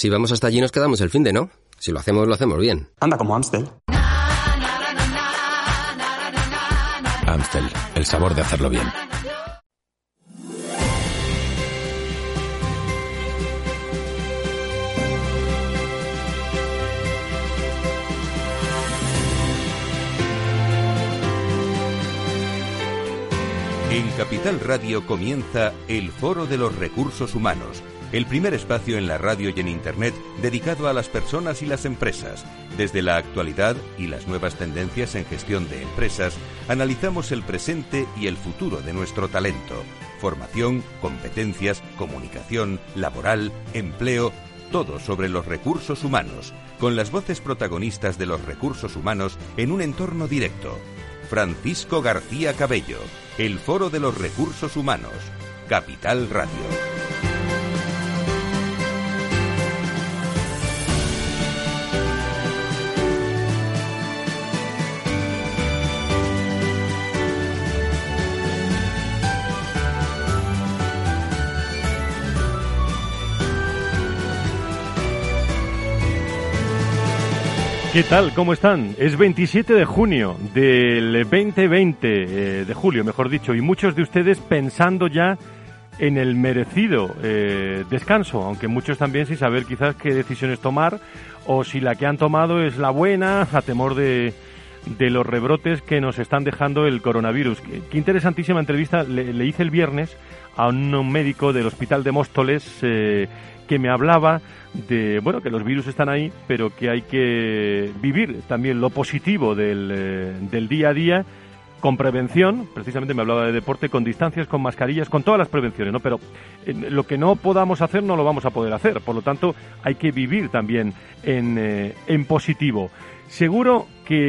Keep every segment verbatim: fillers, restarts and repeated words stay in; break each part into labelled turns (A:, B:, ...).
A: Si vamos hasta allí nos quedamos el finde, ¿no? Si lo hacemos, lo hacemos bien.
B: Anda como Amstel.
C: Amstel, el sabor de hacerlo bien.
D: En Capital Radio comienza el Foro de los Recursos Humanos, el primer espacio en la radio y en Internet dedicado a las personas y las empresas. Desde la actualidad y las nuevas tendencias en gestión de empresas, analizamos el presente y el futuro de nuestro talento. Formación, competencias, comunicación, laboral, empleo, todo sobre los recursos humanos, con las voces protagonistas de los recursos humanos en un entorno directo. Francisco García Cabello, el Foro de los Recursos Humanos, Capital Radio.
E: ¿Qué tal? ¿Cómo están? Es veintisiete de junio del veinte veinte, eh, de julio, mejor dicho, y muchos de ustedes pensando ya en el merecido eh, descanso, aunque muchos también sin saber quizás qué decisiones tomar o si la que han tomado es la buena, a temor de, de los rebrotes que nos están dejando el coronavirus. Qué, qué interesantísima entrevista le, le hice el viernes a un médico del Hospital de Móstoles eh, que me hablaba de, bueno, que los virus están ahí, pero que hay que vivir también lo positivo del, eh, del día a día, con prevención. Precisamente me hablaba de deporte, con distancias, con mascarillas, con todas las prevenciones, ¿no? Pero eh, lo que no podamos hacer no lo vamos a poder hacer, por lo tanto hay que vivir también en, eh, en positivo. Seguro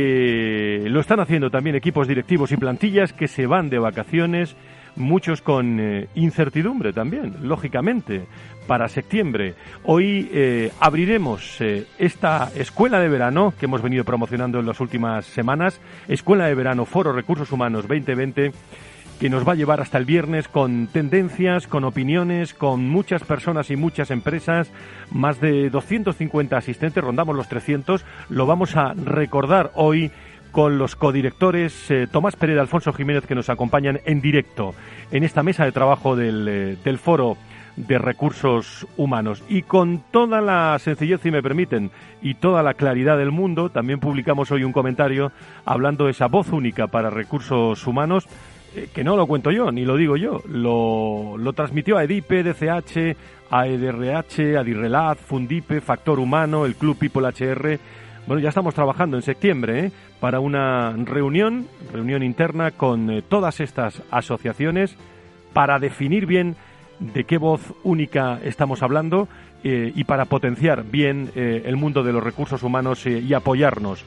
E: que lo están haciendo también equipos directivos y plantillas que se van de vacaciones, muchos con eh, incertidumbre también, lógicamente, para septiembre. Hoy eh, abriremos eh, esta escuela de verano que hemos venido promocionando en las últimas semanas, Escuela de Verano Foro Recursos Humanos veinte veinte, que nos va a llevar hasta el viernes con tendencias, con opiniones, con muchas personas y muchas empresas, más de doscientos cincuenta asistentes, rondamos los trescientos, lo vamos a recordar hoy con los codirectores eh, Tomás Pereda y Alfonso Jiménez, que nos acompañan en directo en esta mesa de trabajo del, eh, del Foro de Recursos Humanos. Y con toda la sencillez, si me permiten, y toda la claridad del mundo, también publicamos hoy un comentario hablando de esa voz única para recursos humanos, eh, que no lo cuento yo, ni lo digo yo, lo, lo transmitió a EDIPE, D C H, a E D R H, a DIRRELAZ, Fundipe, Factor Humano, el Club People H R. Bueno, ya estamos trabajando en septiembre, ¿eh?, para una reunión, reunión interna con eh, todas estas asociaciones para definir bien de qué voz única estamos hablando eh, y para potenciar bien eh, el mundo de los recursos humanos eh, y apoyarnos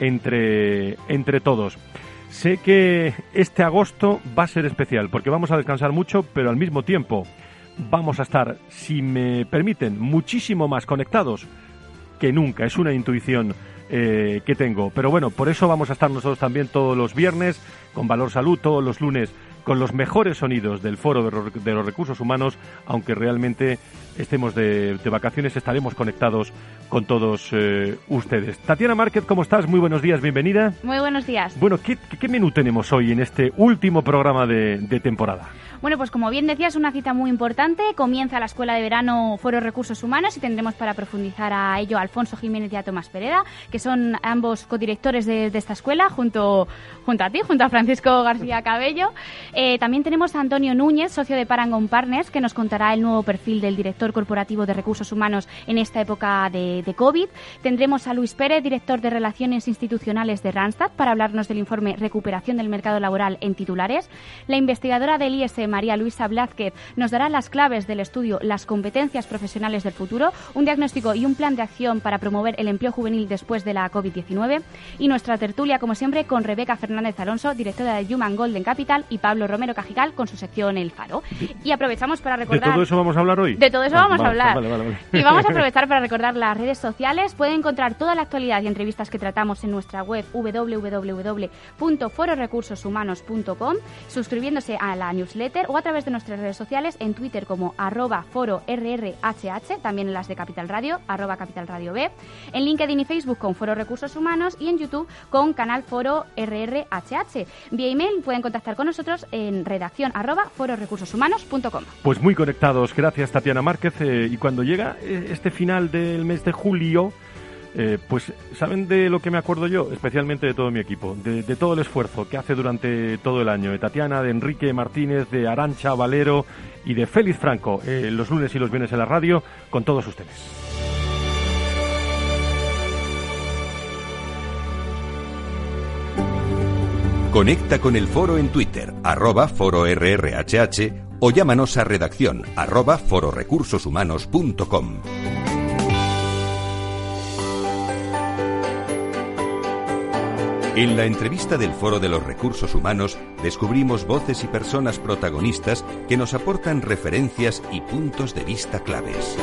E: entre, entre todos. Sé que este agosto va a ser especial porque vamos a descansar mucho, pero al mismo tiempo vamos a estar, si me permiten, muchísimo más conectados que nunca. Es una intuición eh, que tengo. Pero bueno, por eso vamos a estar nosotros también todos los viernes con Valor Salud, todos los lunes con los mejores sonidos del Foro de, de los Recursos Humanos, aunque realmente estemos de, de vacaciones, estaremos conectados con todos eh, ustedes. Tatiana Márquez, ¿cómo estás? Muy buenos días, bienvenida.
F: Muy buenos días.
E: Bueno, ¿qué, qué menú tenemos hoy en este último programa de, de temporada?
F: Bueno, pues como bien decías, una cita muy importante. Comienza la Escuela de Verano Foro Recursos Humanos y tendremos para profundizar a ello a Alfonso Jiménez y a Tomás Pereda, que son ambos codirectores de, de esta escuela, junto, junto a ti, junto a Francisco García Cabello. Eh, también tenemos a Antonio Núñez, socio de Paragon Partners, que nos contará el nuevo perfil del director corporativo de Recursos Humanos en esta época de, de COVID. Tendremos a Luis Pérez, director de Relaciones Institucionales de Randstad, para hablarnos del informe Recuperación del Mercado Laboral en titulares. La investigadora del I S, María Luisa Blázquez, nos dará las claves del estudio Las competencias profesionales del futuro, un diagnóstico y un plan de acción para promover el empleo juvenil después de la COVID diecinueve. Y nuestra tertulia, como siempre, con Rebeca Fernández Alonso, directora de Human Golden Capital, y Pablo Romero Cajigal con su sección El Faro. Y aprovechamos para recordar...
E: ¿De todo eso vamos a hablar hoy?
F: De todo eso ah, vamos, vamos a hablar.
E: Vale, vale, vale.
F: Y vamos a aprovechar para recordar las redes sociales. Pueden encontrar toda la actualidad y entrevistas que tratamos en nuestra web doble u doble u doble u punto foro recursos humanos punto com, suscribiéndose a la newsletter Twitter o a través de nuestras redes sociales, en Twitter como arroba foro rrhh, también en las de Capital Radio, arroba Capital Radio B, en LinkedIn y Facebook con Foro Recursos Humanos y en YouTube con canal Foro R R H H. Vía email pueden contactar con nosotros en redacción arroba fororecursoshumanos punto com.
E: Pues muy conectados, gracias Tatiana Márquez. Eh, y cuando llega este final del mes de julio, eh, pues ¿saben de lo que me acuerdo yo? Especialmente de todo mi equipo, de, de todo el esfuerzo que hace durante todo el año, de Tatiana, de Enrique Martínez, de Arantxa Valero y de Félix Franco, eh, los lunes y los viernes en la radio, con todos ustedes.
D: Conecta con el foro en Twitter, arroba foro R R H H, o llámanos a redacción, arroba fororecursoshumanos punto com. En la entrevista del Foro de los Recursos Humanos descubrimos voces y personas protagonistas que nos aportan referencias y puntos de vista claves.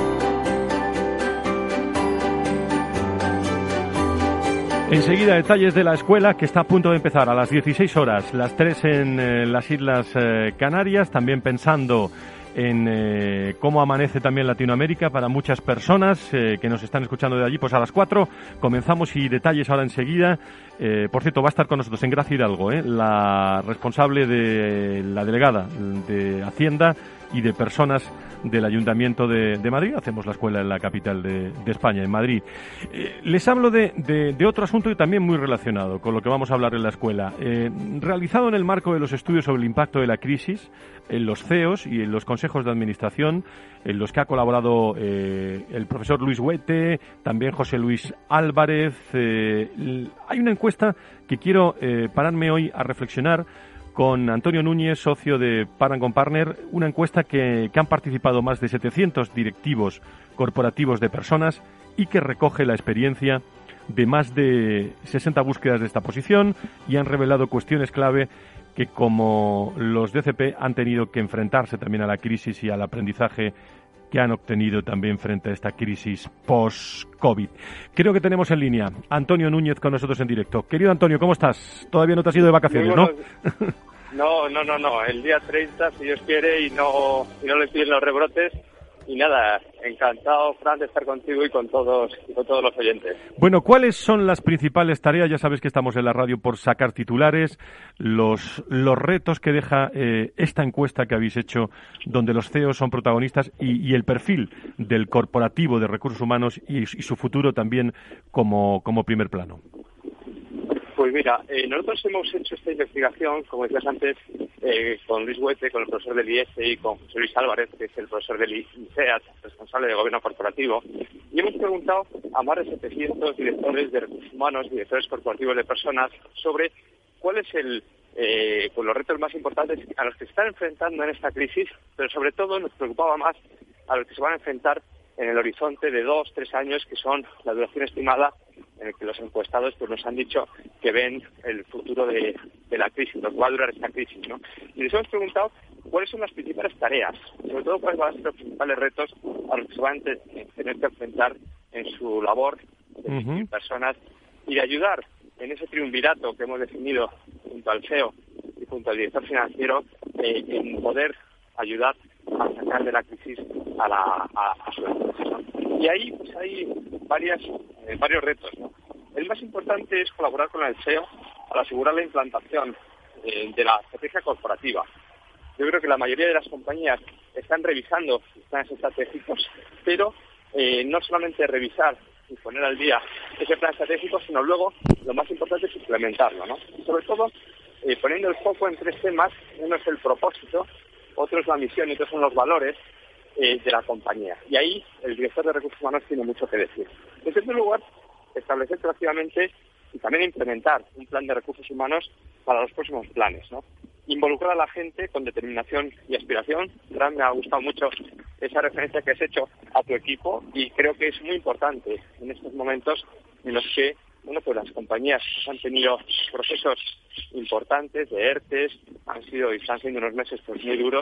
E: Enseguida detalles de la escuela que está a punto de empezar a las dieciséis horas, las tres en eh, las Islas eh, Canarias, también pensando en eh, cómo amanece también Latinoamérica para muchas personas eh, que nos están escuchando de allí. Pues a las cuatro comenzamos y detalles ahora enseguida. Eh, por cierto, va a estar con nosotros en Gracia Hidalgo, eh, la responsable de la delegada de Hacienda y de personas del Ayuntamiento de, de Madrid. Hacemos la escuela en la capital de, de España, en Madrid. Eh, les hablo de, de, de otro asunto y también muy relacionado con lo que vamos a hablar en la escuela. Eh, realizado en el marco de los estudios sobre el impacto de la crisis en los C E Os y en los consejos de administración, en los que ha colaborado eh, el profesor Luis Huete, también José Luis Álvarez. Eh, hay una encuesta que quiero eh, pararme hoy a reflexionar con Antonio Núñez, socio de Parangon Partner, una encuesta que, que han participado más de setecientos directivos corporativos de personas y que recoge la experiencia de más de sesenta búsquedas de esta posición y han revelado cuestiones clave que, como los D C P, han tenido que enfrentarse también a la crisis y al aprendizaje que han obtenido también frente a esta crisis post-COVID. Creo que tenemos en línea a Antonio Núñez con nosotros en directo. Querido Antonio, ¿cómo estás? Todavía no te has ido de vacaciones, ¿no?
B: No, no, no, no. El día treinta, si Dios quiere, y no, y no le piden los rebrotes. Y nada, encantado, Fran, de estar contigo y con todos y con todos los oyentes.
E: Bueno, ¿cuáles son las principales tareas? Ya sabes que estamos en la radio por sacar titulares, los los retos que deja eh, esta encuesta que habéis hecho, donde los C E Os son protagonistas, y, y el perfil del corporativo de recursos humanos y, y su futuro también como, como primer plano.
B: Pues mira, eh, nosotros hemos hecho esta investigación, como decías antes, eh, con Luis Huete, con el profesor del I E S E y con José Luis Álvarez, que es el profesor del I C E A T, responsable de Gobierno Corporativo, y hemos preguntado a más de setecientos directores de recursos humanos, directores corporativos de personas, sobre cuál es el eh, pues los retos más importantes a los que se están enfrentando en esta crisis, pero sobre todo nos preocupaba más a los que se van a enfrentar en el horizonte de dos, tres años, que son la duración estimada en el que los encuestados pues nos han dicho que ven el futuro de, de la crisis, lo que va a durar esta crisis, ¿no? Y les hemos preguntado cuáles son las principales tareas, sobre todo cuáles van a ser los principales retos a los que se van a tener que enfrentar en su labor de uh-huh. personas, y de ayudar en ese triunvirato que hemos definido junto al C E O y junto al director financiero, eh, en poder ayudar a sacar de la crisis a, la, a, a su empresa, ¿no? Y ahí pues hay varias, eh, varios retos, ¿no? El más importante es colaborar con el C E O para asegurar la implantación eh, de la estrategia corporativa. Yo creo que la mayoría de las compañías están revisando sus planes estratégicos, pero eh, no solamente revisar y poner al día ese plan estratégico, sino luego lo más importante es implementarlo, ¿no? Y sobre todo eh, poniendo el foco en tres temas. Uno es el propósito, otro es la misión y otros son los valores eh, de la compañía. Y ahí el director de recursos humanos tiene mucho que decir. En segundo lugar, establecer proactivamente y también implementar un plan de recursos humanos para los próximos planes, ¿no? Involucrar a la gente con determinación y aspiración. Fran, me ha gustado mucho esa referencia que has hecho a tu equipo, y creo que es muy importante en estos momentos en los que bueno, pues las compañías han tenido procesos importantes de ERTES, han sido y están siendo unos meses pues muy duros,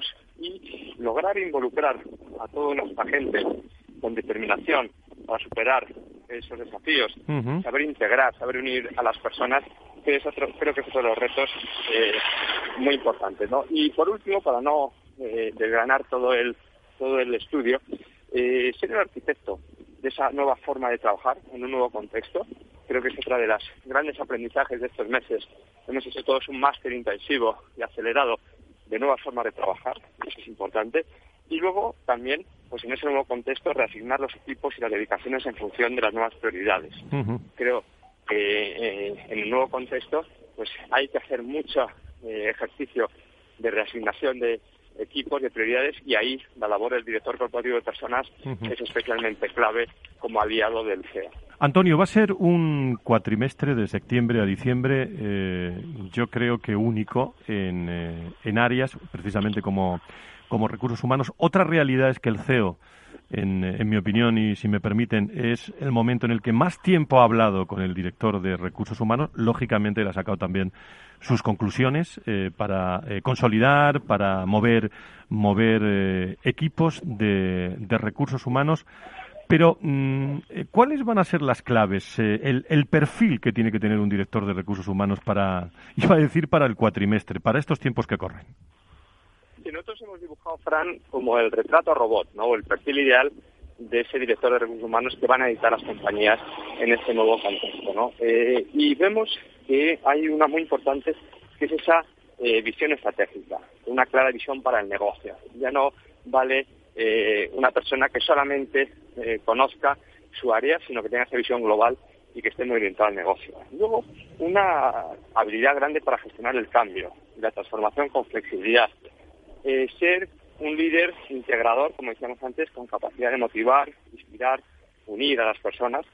B: y lograr involucrar a toda nuestra gente con determinación para superar esos desafíos, uh-huh. saber integrar, saber unir a las personas, que es otro, creo que es otro de los retos eh, muy importantes, ¿no? Y por último, para no eh, desgranar todo el, todo el estudio, eh, ser el arquitecto de esa nueva forma de trabajar en un nuevo contexto. Creo que es otra de las grandes aprendizajes de estos meses. Hemos hecho todos un máster intensivo y acelerado de nuevas formas de trabajar, eso es importante. Y luego también, pues en ese nuevo contexto, reasignar los equipos y las dedicaciones en función de las nuevas prioridades. Uh-huh. Creo que eh, en el nuevo contexto pues hay que hacer mucho eh, ejercicio de reasignación de equipos, de prioridades, y ahí la labor del director corporativo de personas uh-huh. es especialmente clave como aliado del C E A.
E: Antonio, va a ser un cuatrimestre de septiembre a diciembre, eh, yo creo que único en, eh, en áreas, precisamente como, como recursos humanos. Otra realidad es que el C E O, en, en mi opinión, y si me permiten, es el momento en el que más tiempo ha hablado con el director de recursos humanos. Lógicamente, le ha sacado también sus conclusiones eh, para eh, consolidar, para mover, mover eh, equipos de, de recursos humanos. Pero, ¿cuáles van a ser las claves? Eh, el, el perfil que tiene que tener un director de recursos humanos para, iba a decir, para el cuatrimestre, para estos tiempos que corren.
B: Sí, nosotros hemos dibujado, Fran, como el retrato robot, ¿no? El perfil ideal de ese director de recursos humanos que van a editar las compañías en este nuevo contexto, ¿no? Eh, y vemos que hay una muy importante, que es esa eh, visión estratégica, una clara visión para el negocio. Ya no vale eh, una persona que solamente eh, conozca su área, sino que tenga esa visión global y que esté muy orientada al negocio. Luego, una habilidad grande para gestionar el cambio y la transformación con flexibilidad. Eh, ser un líder integrador, como decíamos antes, con capacidad de motivar, inspirar, unir a las personas.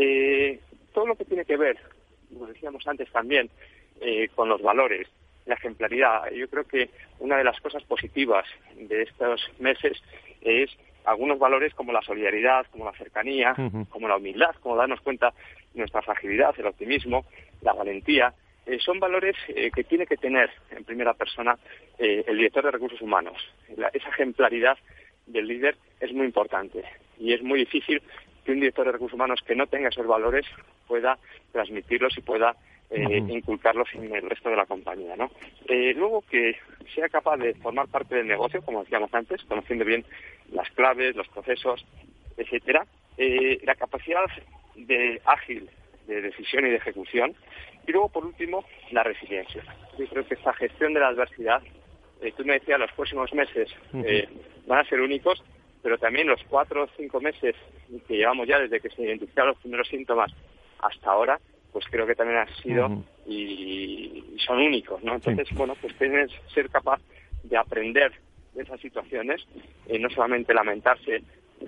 B: Eh, todo lo que tiene que ver, como decíamos antes también, eh, con los valores, la ejemplaridad. Yo creo que una de las cosas positivas de estos meses es algunos valores como la solidaridad, como la cercanía, uh-huh. como la humildad, como darnos cuenta de nuestra fragilidad, el optimismo, la valentía. Eh, son valores eh, que tiene que tener en primera persona eh, el director de recursos humanos. La, esa ejemplaridad del líder es muy importante y es muy difícil que un director de recursos humanos que no tenga esos valores pueda transmitirlos y pueda eh, uh-huh. inculcarlos en el resto de la compañía, ¿no? Eh, luego que sea capaz de formar parte del negocio, como decíamos antes, conociendo bien las claves, los procesos, etcétera. Eh, la capacidad de ágil de decisión y de ejecución. Y luego, por último, la resiliencia. Yo creo que esta gestión de la adversidad, eh, tú me decías, los próximos meses eh, van a ser únicos, pero también los cuatro o cinco meses que llevamos ya desde que se identificaron los primeros síntomas hasta ahora, pues creo que también han sido uh-huh. y, y son únicos, ¿no? Entonces, sí. bueno, pues tienes que ser capaz de aprender de esas situaciones, eh, no solamente lamentarse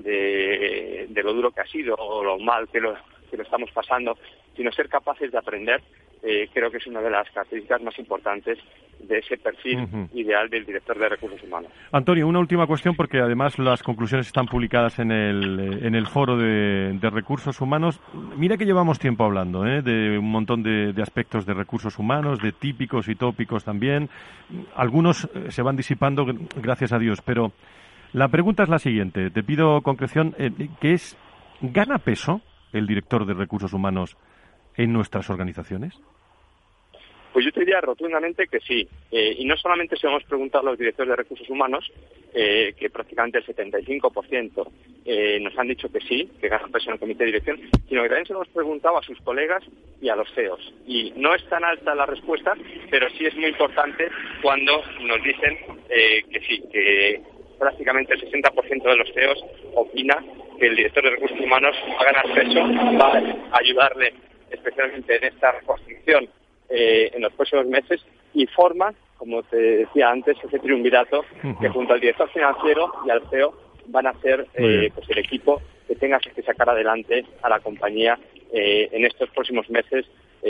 B: de, de lo duro que ha sido o lo mal que lo, que lo estamos pasando, sino ser capaces de aprender. Eh, creo que es una de las características más importantes de ese perfil uh-huh. ideal del director de recursos humanos.
E: Antonio, una última cuestión, porque además las conclusiones están publicadas en el, en el foro de, de recursos humanos. Mira que llevamos tiempo hablando ¿eh? de un montón de, de aspectos de recursos humanos, de típicos y tópicos también. Algunos se van disipando, gracias a Dios, pero la pregunta es la siguiente. Te pido concreción, eh, que es, ¿gana peso el director de recursos humanos en nuestras organizaciones?
B: Pues yo te diría rotundamente que sí. Eh, y no solamente se lo hemos preguntado a los directores de recursos humanos, eh, que prácticamente el setenta y cinco por ciento eh, nos han dicho que sí, que ganan peso en el comité de dirección, sino que también se lo hemos preguntado a sus colegas y a los C E Os. Y no es tan alta la respuesta, pero sí es muy importante cuando nos dicen eh, que sí, que prácticamente el sesenta por ciento de los C E Os opina que el director de recursos humanos va a ganar peso, va a ayudarle especialmente en esta reconstrucción eh, en los próximos meses, y forma, como te decía antes, ese triunvirato uh-huh. que junto al director financiero y al C E O van a ser eh, pues el equipo que tenga que sacar adelante a la compañía eh, en estos próximos meses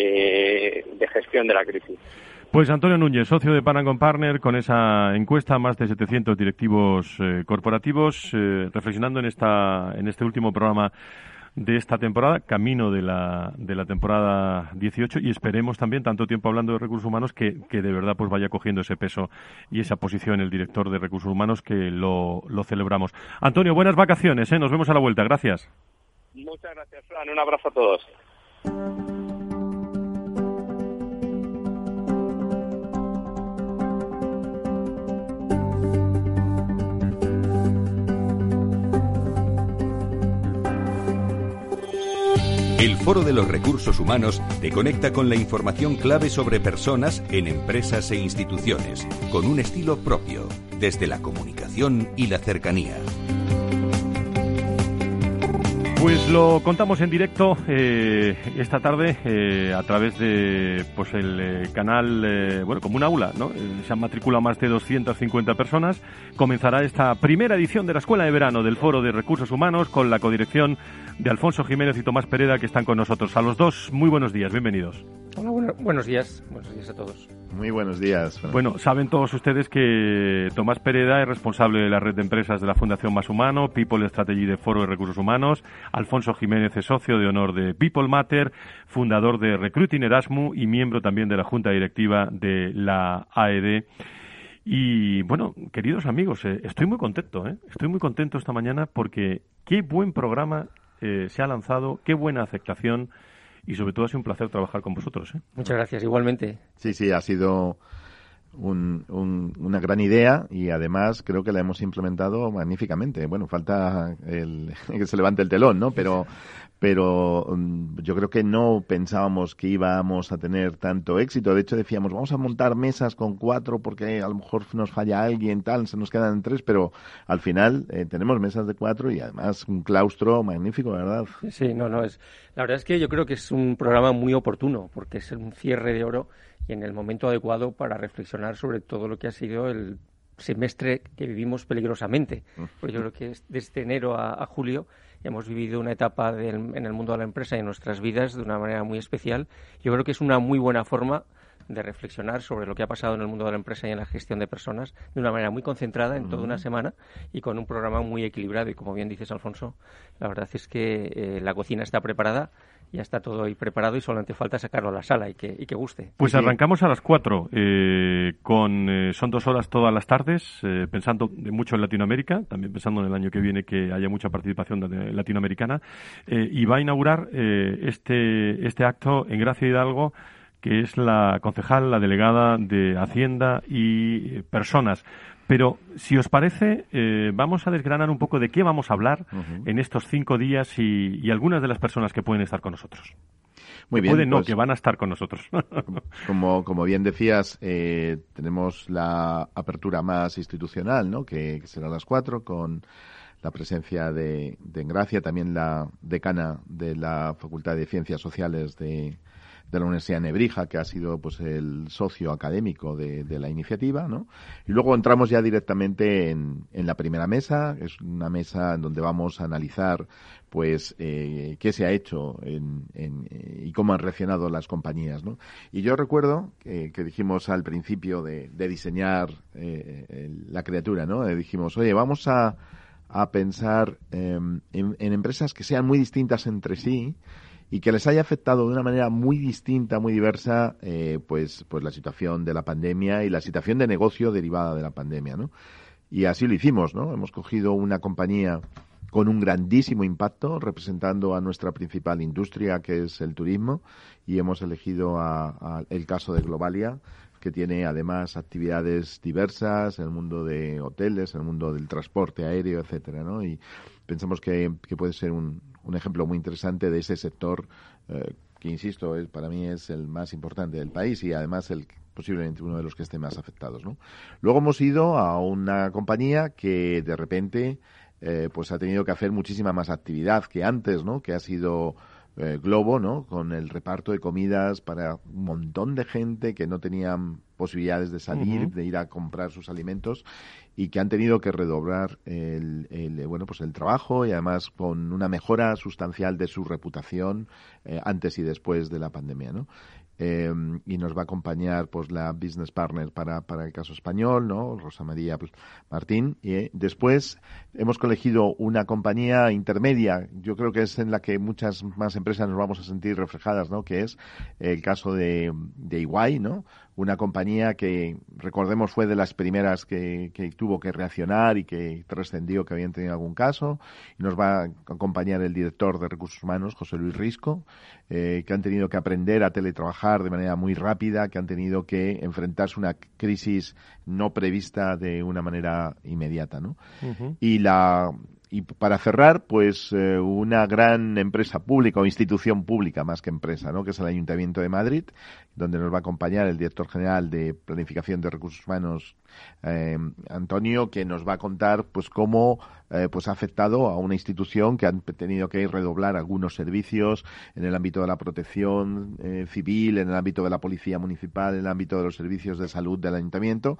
B: eh, de gestión de la crisis.
E: Pues Antonio Núñez, socio de Paragon Partner, con esa encuesta, más de setecientos directivos eh, corporativos, eh, reflexionando en esta en este último programa de esta temporada, camino de la de la temporada dieciocho, y esperemos también, tanto tiempo hablando de recursos humanos, que, que de verdad pues vaya cogiendo ese peso y esa posición el director de recursos humanos, que lo, lo celebramos. Antonio, buenas vacaciones, ¿eh? Nos vemos a la vuelta. Gracias.
B: Muchas gracias, Fran. Un abrazo a todos.
D: El Foro de los Recursos Humanos te conecta con la información clave sobre personas en empresas e instituciones, con un estilo propio, desde la comunicación y la cercanía.
E: Pues lo contamos en directo eh, esta tarde eh, a través de pues el eh, canal, eh, bueno, como un aula, ¿no? Eh, se han matriculado más de doscientas cincuenta personas. Comenzará esta primera edición de la Escuela de Verano del Foro de Recursos Humanos con la codirección de Alfonso Jiménez y Tomás Pereda, que están con nosotros. A los dos, muy buenos días, bienvenidos.
G: Hola, bueno, buenos días, buenos días a todos.
H: Muy buenos días.
E: Bueno, saben todos ustedes que Tomás Pereda es responsable de la red de empresas de la Fundación Más Humano, People Strategy de Foro de Recursos Humanos. Alfonso Jiménez es socio de honor de People Matter, fundador de Recruiting Erasmus y miembro también de la Junta Directiva de la A E D. Y bueno, queridos amigos, eh, estoy muy contento, ¿eh? Estoy muy contento esta mañana porque qué buen programa eh, se ha lanzado, qué buena aceptación. Y sobre todo ha sido un placer trabajar con vosotros, ¿eh?
G: Muchas gracias, igualmente.
H: Sí, sí, ha sido un, un, una gran idea y además creo que la hemos implementado magníficamente. Bueno, falta el, que se levante el telón, ¿no? Pero, pero um, yo creo que no pensábamos que íbamos a tener tanto éxito. De hecho, decíamos, vamos a montar mesas con cuatro porque a lo mejor nos falla alguien, tal, se nos quedan tres, pero al final eh, tenemos mesas de cuatro y además un claustro magnífico, ¿verdad?
G: Sí, no, no, es la verdad es que yo creo que es un programa muy oportuno porque es un cierre de oro y en el momento adecuado para reflexionar sobre todo lo que ha sido el semestre que vivimos peligrosamente. Porque yo creo que desde enero a, a julio hemos vivido una etapa del, en el mundo de la empresa y en nuestras vidas de una manera muy especial. Yo creo que es una muy buena forma de reflexionar sobre lo que ha pasado en el mundo de la empresa y en la gestión de personas de una manera muy concentrada en toda una semana y con un programa muy equilibrado. Y como bien dices, Alfonso, la verdad es que eh, la cocina está preparada, ya está todo ahí preparado y solamente falta sacarlo a la sala y que, y que guste.
E: Pues arrancamos a las cuatro, eh, con eh, son dos horas todas las tardes, eh, pensando mucho en Latinoamérica, también pensando en el año que viene que haya mucha participación de, latinoamericana, eh, y va a inaugurar eh, este, este acto en Gracia Hidalgo, que es la concejal, la delegada de Hacienda y Personas. Pero, si os parece, eh, vamos a desgranar un poco de qué vamos a hablar uh-huh. en estos cinco días y, y algunas de las personas que pueden estar con nosotros.
H: Muy bien.
E: Pueden,
H: pues,
E: no, que van a estar con nosotros.
H: como, como bien decías, eh, tenemos la apertura más institucional, ¿no? Que, que será a las cuatro, con la presencia de, de Engracia, también la decana de la Facultad de Ciencias Sociales de... de la Universidad de Nebrija, que ha sido pues el socio académico de, de la iniciativa, ¿no? Y luego entramos ya directamente en, en la primera mesa, es una mesa en donde vamos a analizar pues eh, qué se ha hecho en, en, eh, y cómo han reaccionado las compañías, ¿no? Y yo recuerdo que, que dijimos al principio de, de diseñar eh, el, la criatura, ¿no? Eh, dijimos, oye, vamos a, a pensar eh, en, en empresas que sean muy distintas entre sí, y que les haya afectado de una manera muy distinta, muy diversa, eh, pues, pues la situación de la pandemia y la situación de negocio derivada de la pandemia, ¿no? Y así lo hicimos, ¿no? Hemos cogido una compañía con un grandísimo impacto, representando a nuestra principal industria, que es el turismo, y hemos elegido a, a el caso de Globalia, que tiene además actividades diversas en el mundo de hoteles, en el mundo del transporte aéreo, etcétera, ¿no? Y pensamos que, que puede ser un, un ejemplo muy interesante de ese sector eh, que, insisto, es, para mí es el más importante del país y además el posiblemente uno de los que esté más afectados, ¿no? Luego hemos ido a una compañía que de repente eh, pues ha tenido que hacer muchísima más actividad que antes, ¿no? Que ha sido eh, Globo, ¿no? Con el reparto de comidas para un montón de gente que no tenían posibilidades de salir, uh-huh. de ir a comprar sus alimentos y que han tenido que redoblar el, el bueno pues el trabajo y además con una mejora sustancial de su reputación eh, antes y después de la pandemia, ¿no? Eh, y nos va a acompañar pues la business partner para, para el caso español, ¿no? Rosa María Martín. Y eh, después hemos elegido una compañía intermedia, yo creo que es en la que muchas más empresas nos vamos a sentir reflejadas, ¿no? Que es el caso de, de Iguay, ¿no? Una compañía que, recordemos, fue de las primeras que, que tuvo que reaccionar y que trascendió que habían tenido algún caso. Y nos va a acompañar el director de Recursos Humanos, José Luis Risco, eh, que han tenido que aprender a teletrabajar de manera muy rápida, que han tenido que enfrentarse a una crisis no prevista de una manera inmediata, ¿no? Uh-huh. Y la y para cerrar, pues eh, una gran empresa pública o institución pública más que empresa, ¿no? Que es el Ayuntamiento de Madrid, donde nos va a acompañar el director general de Planificación de Recursos Humanos, eh, Antonio, que nos va a contar pues cómo eh, pues ha afectado a una institución que han tenido que redoblar algunos servicios en el ámbito de la protección eh, civil, en el ámbito de la policía municipal, en el ámbito de los servicios de salud del ayuntamiento,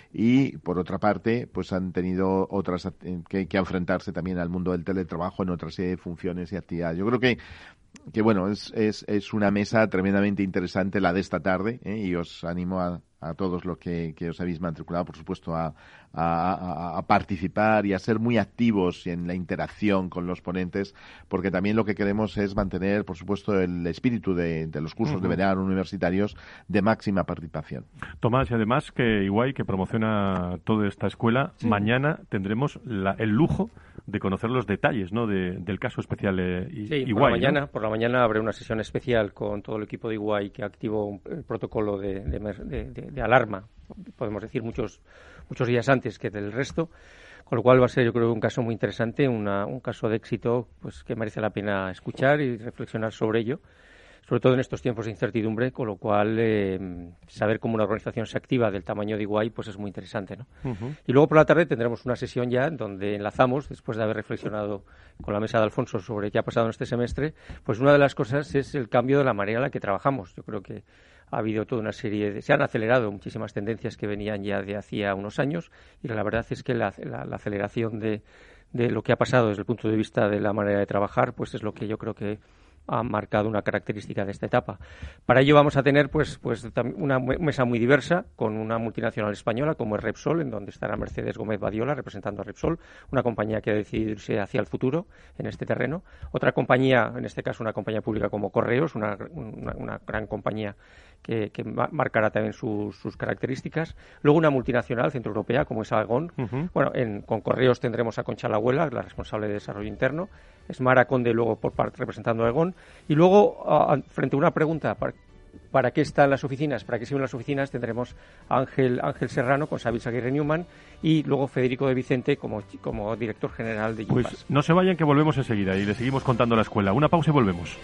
H: y por otra parte pues han tenido otras que, que enfrentarse también al mundo del teletrabajo en otra serie de funciones y actividades. Yo creo que que bueno, es, es, es una mesa tremendamente interesante la de esta tarde, ¿eh? Y os animo a, a todos los que, que os habéis matriculado, por supuesto, a, a, a, a participar y a ser muy activos en la interacción con los ponentes, porque también lo que queremos es mantener, por supuesto, el espíritu de, de los cursos uh-huh. de verano universitarios de máxima participación.
E: Tomás, y además que Iguay, que promociona toda esta escuela, sí. mañana tendremos la, el lujo de conocer los detalles, ¿no?, de, del caso especial eh,
G: sí,
E: Iguay.
G: Por la mañana,
E: ¿no?
G: por la mañana habrá una sesión especial con todo el equipo de Iguay que activó el protocolo de, de, de, de, de alarma, podemos decir muchos muchos días antes que del resto, con lo cual va a ser, yo creo, un caso muy interesante, una, un caso de éxito pues que merece la pena escuchar y reflexionar sobre ello, sobre todo en estos tiempos de incertidumbre, con lo cual eh, saber cómo una organización se activa del tamaño de Iguay pues es muy interesante, ¿no? Uh-huh. Y luego por la tarde tendremos una sesión ya donde enlazamos, después de haber reflexionado con la mesa de Alfonso sobre qué ha pasado en este semestre, pues una de las cosas es el cambio de la manera en la que trabajamos. Yo creo que ha habido toda una serie de... Se han acelerado muchísimas tendencias que venían ya de hacía unos años y la verdad es que la, la, la aceleración de, de lo que ha pasado desde el punto de vista de la manera de trabajar pues es lo que yo creo que ha marcado una característica de esta etapa. Para ello vamos a tener pues pues una mesa muy diversa con una multinacional española como es Repsol, en donde estará Mercedes Gómez Badiola representando a Repsol, una compañía que ha decidido irse hacia el futuro en este terreno. Otra compañía, en este caso una compañía pública como Correos, una, una, una gran compañía que, que marcará también sus, sus características. Luego una multinacional centroeuropea como es Aegon. Uh-huh. Bueno, en, con Correos tendremos a Concha Lahuela, la responsable de desarrollo interno. Es Mara Conde luego por parte representando a Aegon. Y luego, uh, frente a una pregunta, ¿para, ¿para qué están las oficinas? ¿Para qué sirven las oficinas? Tendremos a Ángel, Ángel Serrano con Sabil Aguirre Newman y luego Federico de Vicente como, como director general de Yupas.
E: Pues no se vayan, que volvemos enseguida y le seguimos contando la escuela. Una pausa y volvemos.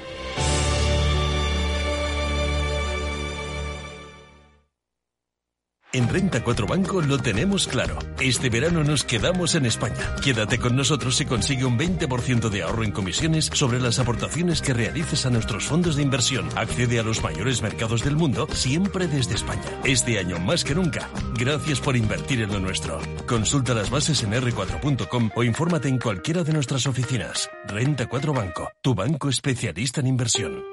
I: En Renta cuatro Banco lo tenemos claro. Este verano nos quedamos en España. Quédate con nosotros y consigue un veinte por ciento de ahorro en comisiones sobre las aportaciones que realices a nuestros fondos de inversión. Accede a los mayores mercados del mundo, siempre desde España. Este año más que nunca, gracias por invertir en lo nuestro. Consulta las bases en erre cuatro punto com o infórmate en cualquiera de nuestras oficinas. Renta cuatro Banco, tu banco especialista en inversión.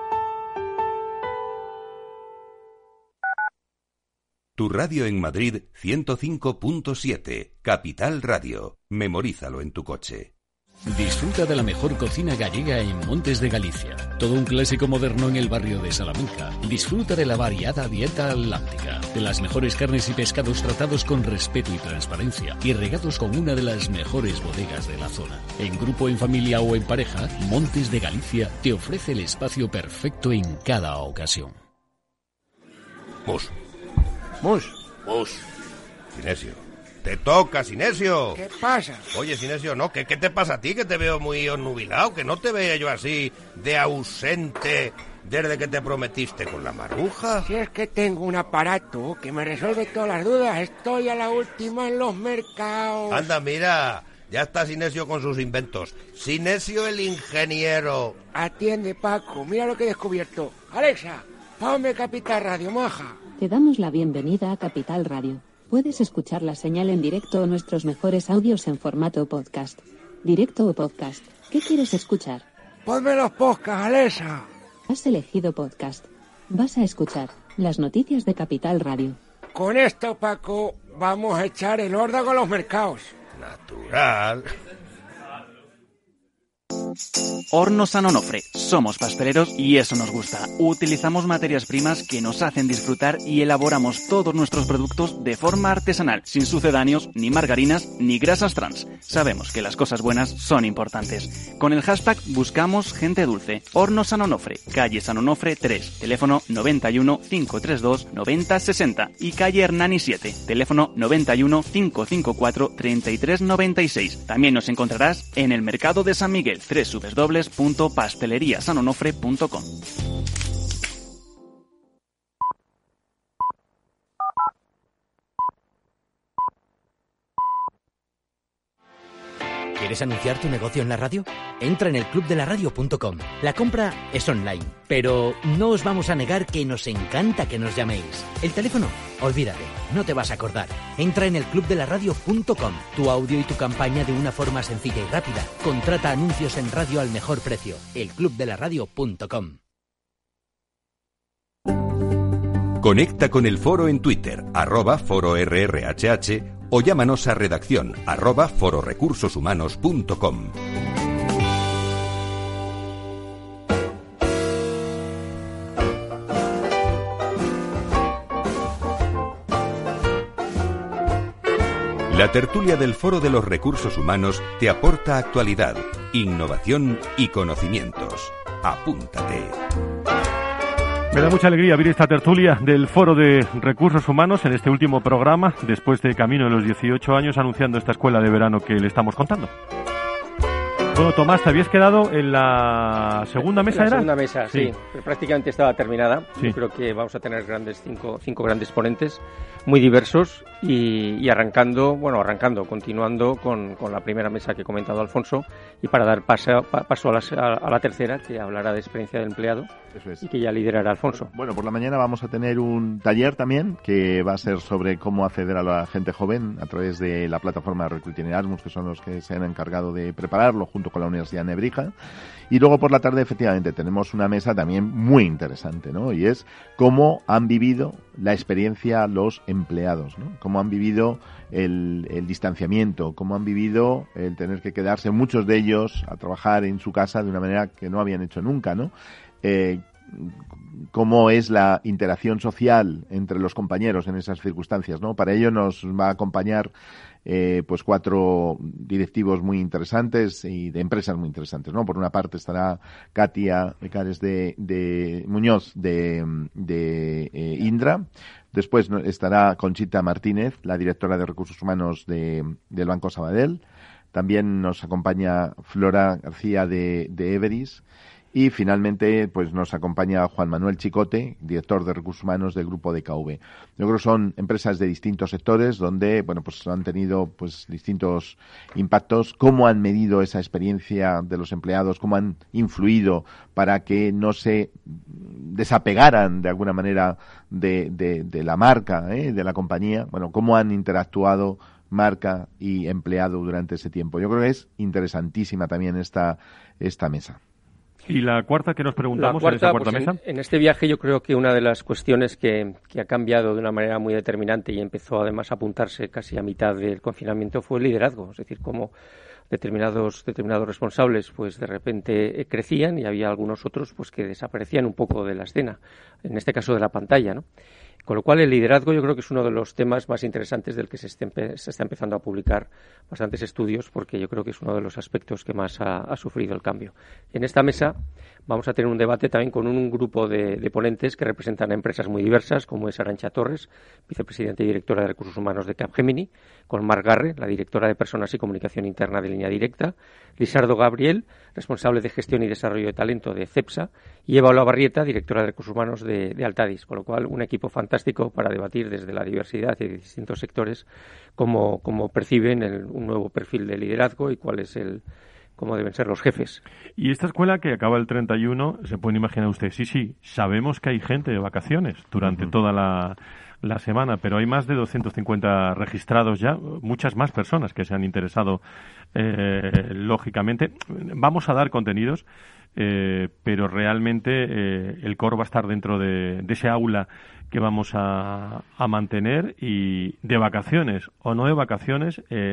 D: Tu radio en Madrid, ciento cinco punto siete, Capital Radio. Memorízalo en tu coche.
J: Disfruta de la mejor cocina gallega en Montes de Galicia. Todo un clásico moderno en el barrio de Salamanca. Disfruta de la variada dieta atlántica, de las mejores carnes y pescados tratados con respeto y transparencia y regados con una de las mejores bodegas de la zona. En grupo, en familia o en pareja, Montes de Galicia te ofrece el espacio perfecto en cada ocasión.
K: Mus. Mus. Mus. Sinesio. Te toca, Sinesio.
L: ¿Qué pasa?
K: Oye, Sinesio, no, ¿qué, ¿qué te pasa a ti? Que te veo muy onnubilado, que no te veía yo así de ausente desde que te prometiste con la Maruja.
L: Si es que tengo un aparato que me resuelve todas las dudas. Estoy a la última en los mercados.
K: Anda, mira, ya está Sinesio con sus inventos. Sinesio el ingeniero.
L: Atiende, Paco, mira lo que he descubierto. Alexa, ponme Capital Radio, maja.
M: Te damos la bienvenida a Capital Radio. Puedes escuchar la señal en directo o nuestros mejores audios en formato podcast. ¿Directo o podcast? ¿Qué quieres escuchar?
L: Ponme los podcasts, Alexa.
M: Has elegido podcast. Vas a escuchar las noticias de Capital Radio.
L: Con esto, Paco, vamos a echar el órdago a los mercados.
K: Natural.
N: Hornos San Onofre. Somos pasteleros y eso nos gusta. Utilizamos materias primas que nos hacen disfrutar y elaboramos todos nuestros productos de forma artesanal, sin sucedáneos, ni margarinas, ni grasas trans. Sabemos que las cosas buenas son importantes. Con el hashtag buscamos gente dulce. Hornos San Onofre, calle San Onofre tres, teléfono noventa y uno, cinco tres dos, noventa sesenta y calle Hernani siete, teléfono noventa y uno, cinco cinco cuatro, treinta y tres noventa y seis. También nos encontrarás en el Mercado de San Miguel, doble u doble u doble u punto pastelería san onofre punto com.
O: ¿Quieres anunciar tu negocio en la radio? Entra en el club de la radio punto com. La compra es online, pero no os vamos a negar que nos encanta que nos llaméis. El teléfono, olvídate, no te vas a acordar. Entra en el club de la radio punto com. Tu audio y tu campaña de una forma sencilla y rápida. Contrata anuncios en radio al mejor precio. el club de la radio punto com.
D: Conecta con el foro en Twitter, arroba foro R R H H, o llámanos a redacción, arroba fororecursoshumanos punto com. La tertulia del Foro de los Recursos Humanos te aporta actualidad, innovación y conocimientos. Apúntate.
E: Me da mucha alegría abrir esta tertulia del Foro de Recursos Humanos en este último programa, después de camino de los dieciocho años, anunciando esta escuela de verano que le estamos contando. Bueno, Tomás, te habías quedado en la segunda mesa,
G: en la
E: ¿era?
G: segunda mesa, sí. sí. Pero prácticamente estaba terminada.
E: Sí.
G: Yo creo que vamos a tener grandes cinco, cinco grandes ponentes, muy diversos, y, y arrancando, bueno, arrancando, continuando con, con la primera mesa que ha comentado Alfonso, y para dar paso, pa, paso a, la, a la tercera, que hablará de experiencia del empleado.
H: Eso es.
G: Y que ya liderará Alfonso.
H: Bueno, por la mañana vamos a tener un taller también que va a ser sobre cómo acceder a la gente joven a través de la plataforma Recruiting Erasmus, que son los que se han encargado de prepararlo junto con la Universidad de Nebrija. Y luego por la tarde, efectivamente, tenemos una mesa también muy interesante, ¿no? Y es cómo han vivido la experiencia los empleados, ¿no? Cómo han vivido el, el distanciamiento, cómo han vivido el tener que quedarse, muchos de ellos, a trabajar en su casa de una manera que no habían hecho nunca, ¿no? Eh, cómo es la interacción social entre los compañeros en esas circunstancias, ¿no? Para ello nos va a acompañar eh, pues cuatro directivos muy interesantes y de empresas muy interesantes, ¿no? Por una parte estará Katia Becares de, de Muñoz de, de eh, Indra. Después estará Conchita Martínez, la directora de Recursos Humanos de, del Banco Sabadell. También nos acompaña Flora García de, de Everis. Y finalmente, pues nos acompaña Juan Manuel Chicote, director de Recursos Humanos del Grupo D K V. Yo creo que son empresas de distintos sectores donde, bueno, pues han tenido pues distintos impactos. Cómo han medido esa experiencia de los empleados, cómo han influido para que no se desapegaran de alguna manera de, de, de la marca, ¿eh? de la compañía. Bueno, cómo han interactuado marca y empleado durante ese tiempo. Yo creo que es interesantísima también esta, esta mesa.
E: ¿Y la cuarta que nos preguntamos
G: cuarta,
E: en esa cuarta
G: pues
E: mesa?
G: En, en este viaje yo creo que una de las cuestiones que, que ha cambiado de una manera muy determinante y empezó además a apuntarse casi a mitad del confinamiento fue el liderazgo, es decir, cómo determinados determinados responsables pues de repente crecían y había algunos otros pues que desaparecían un poco de la escena, en este caso de la pantalla, ¿no? Con lo cual el liderazgo yo creo que es uno de los temas más interesantes del que se, esté, se está empezando a publicar bastantes estudios, porque yo creo que es uno de los aspectos que más ha, ha sufrido el cambio. En esta mesa vamos a tener un debate también con un, un grupo de, de ponentes que representan a empresas muy diversas, como es Arantxa Torres, vicepresidenta y directora de Recursos Humanos de Capgemini, con Marc Garre, la directora de Personas y Comunicación Interna de Línea Directa, Lisardo Gabriel, responsable de Gestión y Desarrollo de Talento de CEPSA, y Eva Olavarrieta, directora de Recursos Humanos de, de Altadis, con lo cual un equipo fantástico para debatir desde la diversidad y de distintos sectores cómo, cómo perciben el, un nuevo perfil de liderazgo y cuál es el cómo deben ser los jefes.
E: Y esta escuela que acaba el treinta y uno, se pueden imaginar ustedes, sí, sí, sabemos que hay gente de vacaciones durante uh-huh. toda la, la semana, pero hay más de doscientos cincuenta registrados ya, muchas más personas que se han interesado, eh, lógicamente. Vamos a dar contenidos, eh, pero realmente eh, el core va a estar dentro de, de ese aula que vamos a, a mantener, y de vacaciones o no de vacaciones, eh,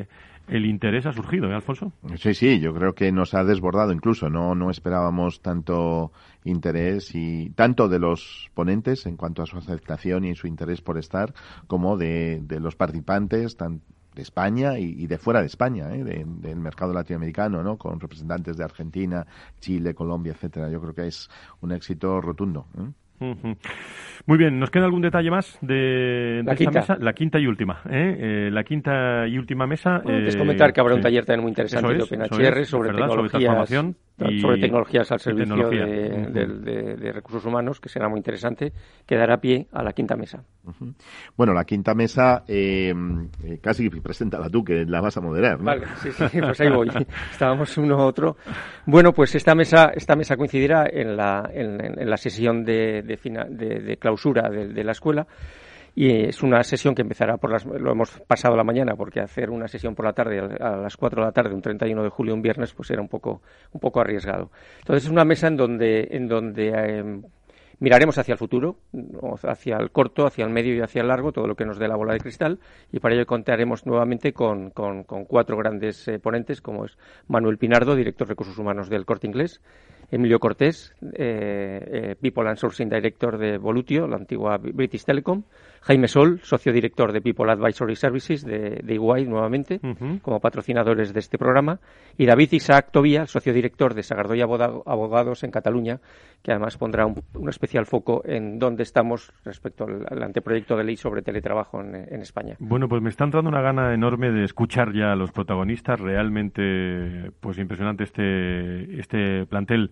E: el interés ha surgido, ¿eh, Alfonso?
H: Sí, sí, yo creo que nos ha desbordado incluso. No, no esperábamos tanto interés y tanto de los ponentes en cuanto a su aceptación y su interés por estar, como de, de los participantes, tan, de España y, y de fuera de España, ¿eh? de, del mercado latinoamericano, ¿no? Con representantes de Argentina, Chile, Colombia, etcétera. Yo creo que es un éxito rotundo, ¿eh?
E: Uh-huh. Muy bien, ¿nos queda algún detalle más de, de
G: la
E: esta
G: quinta.
E: mesa? La quinta y última, ¿eh? Eh, la quinta y última mesa.
G: Bueno,
E: eh,
G: es comentar que habrá
E: sí.
G: un taller también muy interesante
E: Eso
G: de
E: es,
G: Open
E: eso
G: H R
E: es,
G: sobre,
E: ¿verdad? sobre
G: tecnologías,
E: transformación y,
G: sobre tecnologías al servicio
E: tecnología.
G: de,
E: uh-huh.
G: de, de, de recursos humanos, que será muy interesante, que dará pie a la quinta mesa.
H: Uh-huh. Bueno, la quinta mesa, eh, eh, casi preséntala tú, que la vas a moderar, ¿no?
G: Vale, sí, sí, pues ahí voy. Estábamos uno a otro. Bueno, pues esta mesa esta mesa coincidirá en la, en, en la sesión de, de, final, de, de clausura de, de la escuela. Y es una sesión que empezará por las... Lo hemos pasado la mañana, porque hacer una sesión por la tarde, a las cuatro de la tarde, un treinta y uno de julio, un viernes, pues era un poco un poco arriesgado. Entonces es una mesa en donde en donde eh, miraremos hacia el futuro, hacia el corto, hacia el medio y hacia el largo, todo lo que nos dé la bola de cristal, y para ello contaremos nuevamente con, con, con cuatro grandes eh, ponentes, como es Manuel Pinardo, director de Recursos Humanos del Corte Inglés, Emilio Cortés, eh, eh, People and Sourcing Director de Volutio, la antigua British Telecom, Jaime Sol, socio director de People Advisory Services de, de Iguay, nuevamente, uh-huh. como patrocinadores de este programa, y David Isaac Tobía, socio director de Sagardoy Abogados en Cataluña, que además pondrá un, un especial foco en dónde estamos respecto al, al anteproyecto de ley sobre teletrabajo en, en España.
E: Bueno, pues me está entrando una gana enorme de escuchar ya a los protagonistas. Realmente, pues impresionante este, este plantel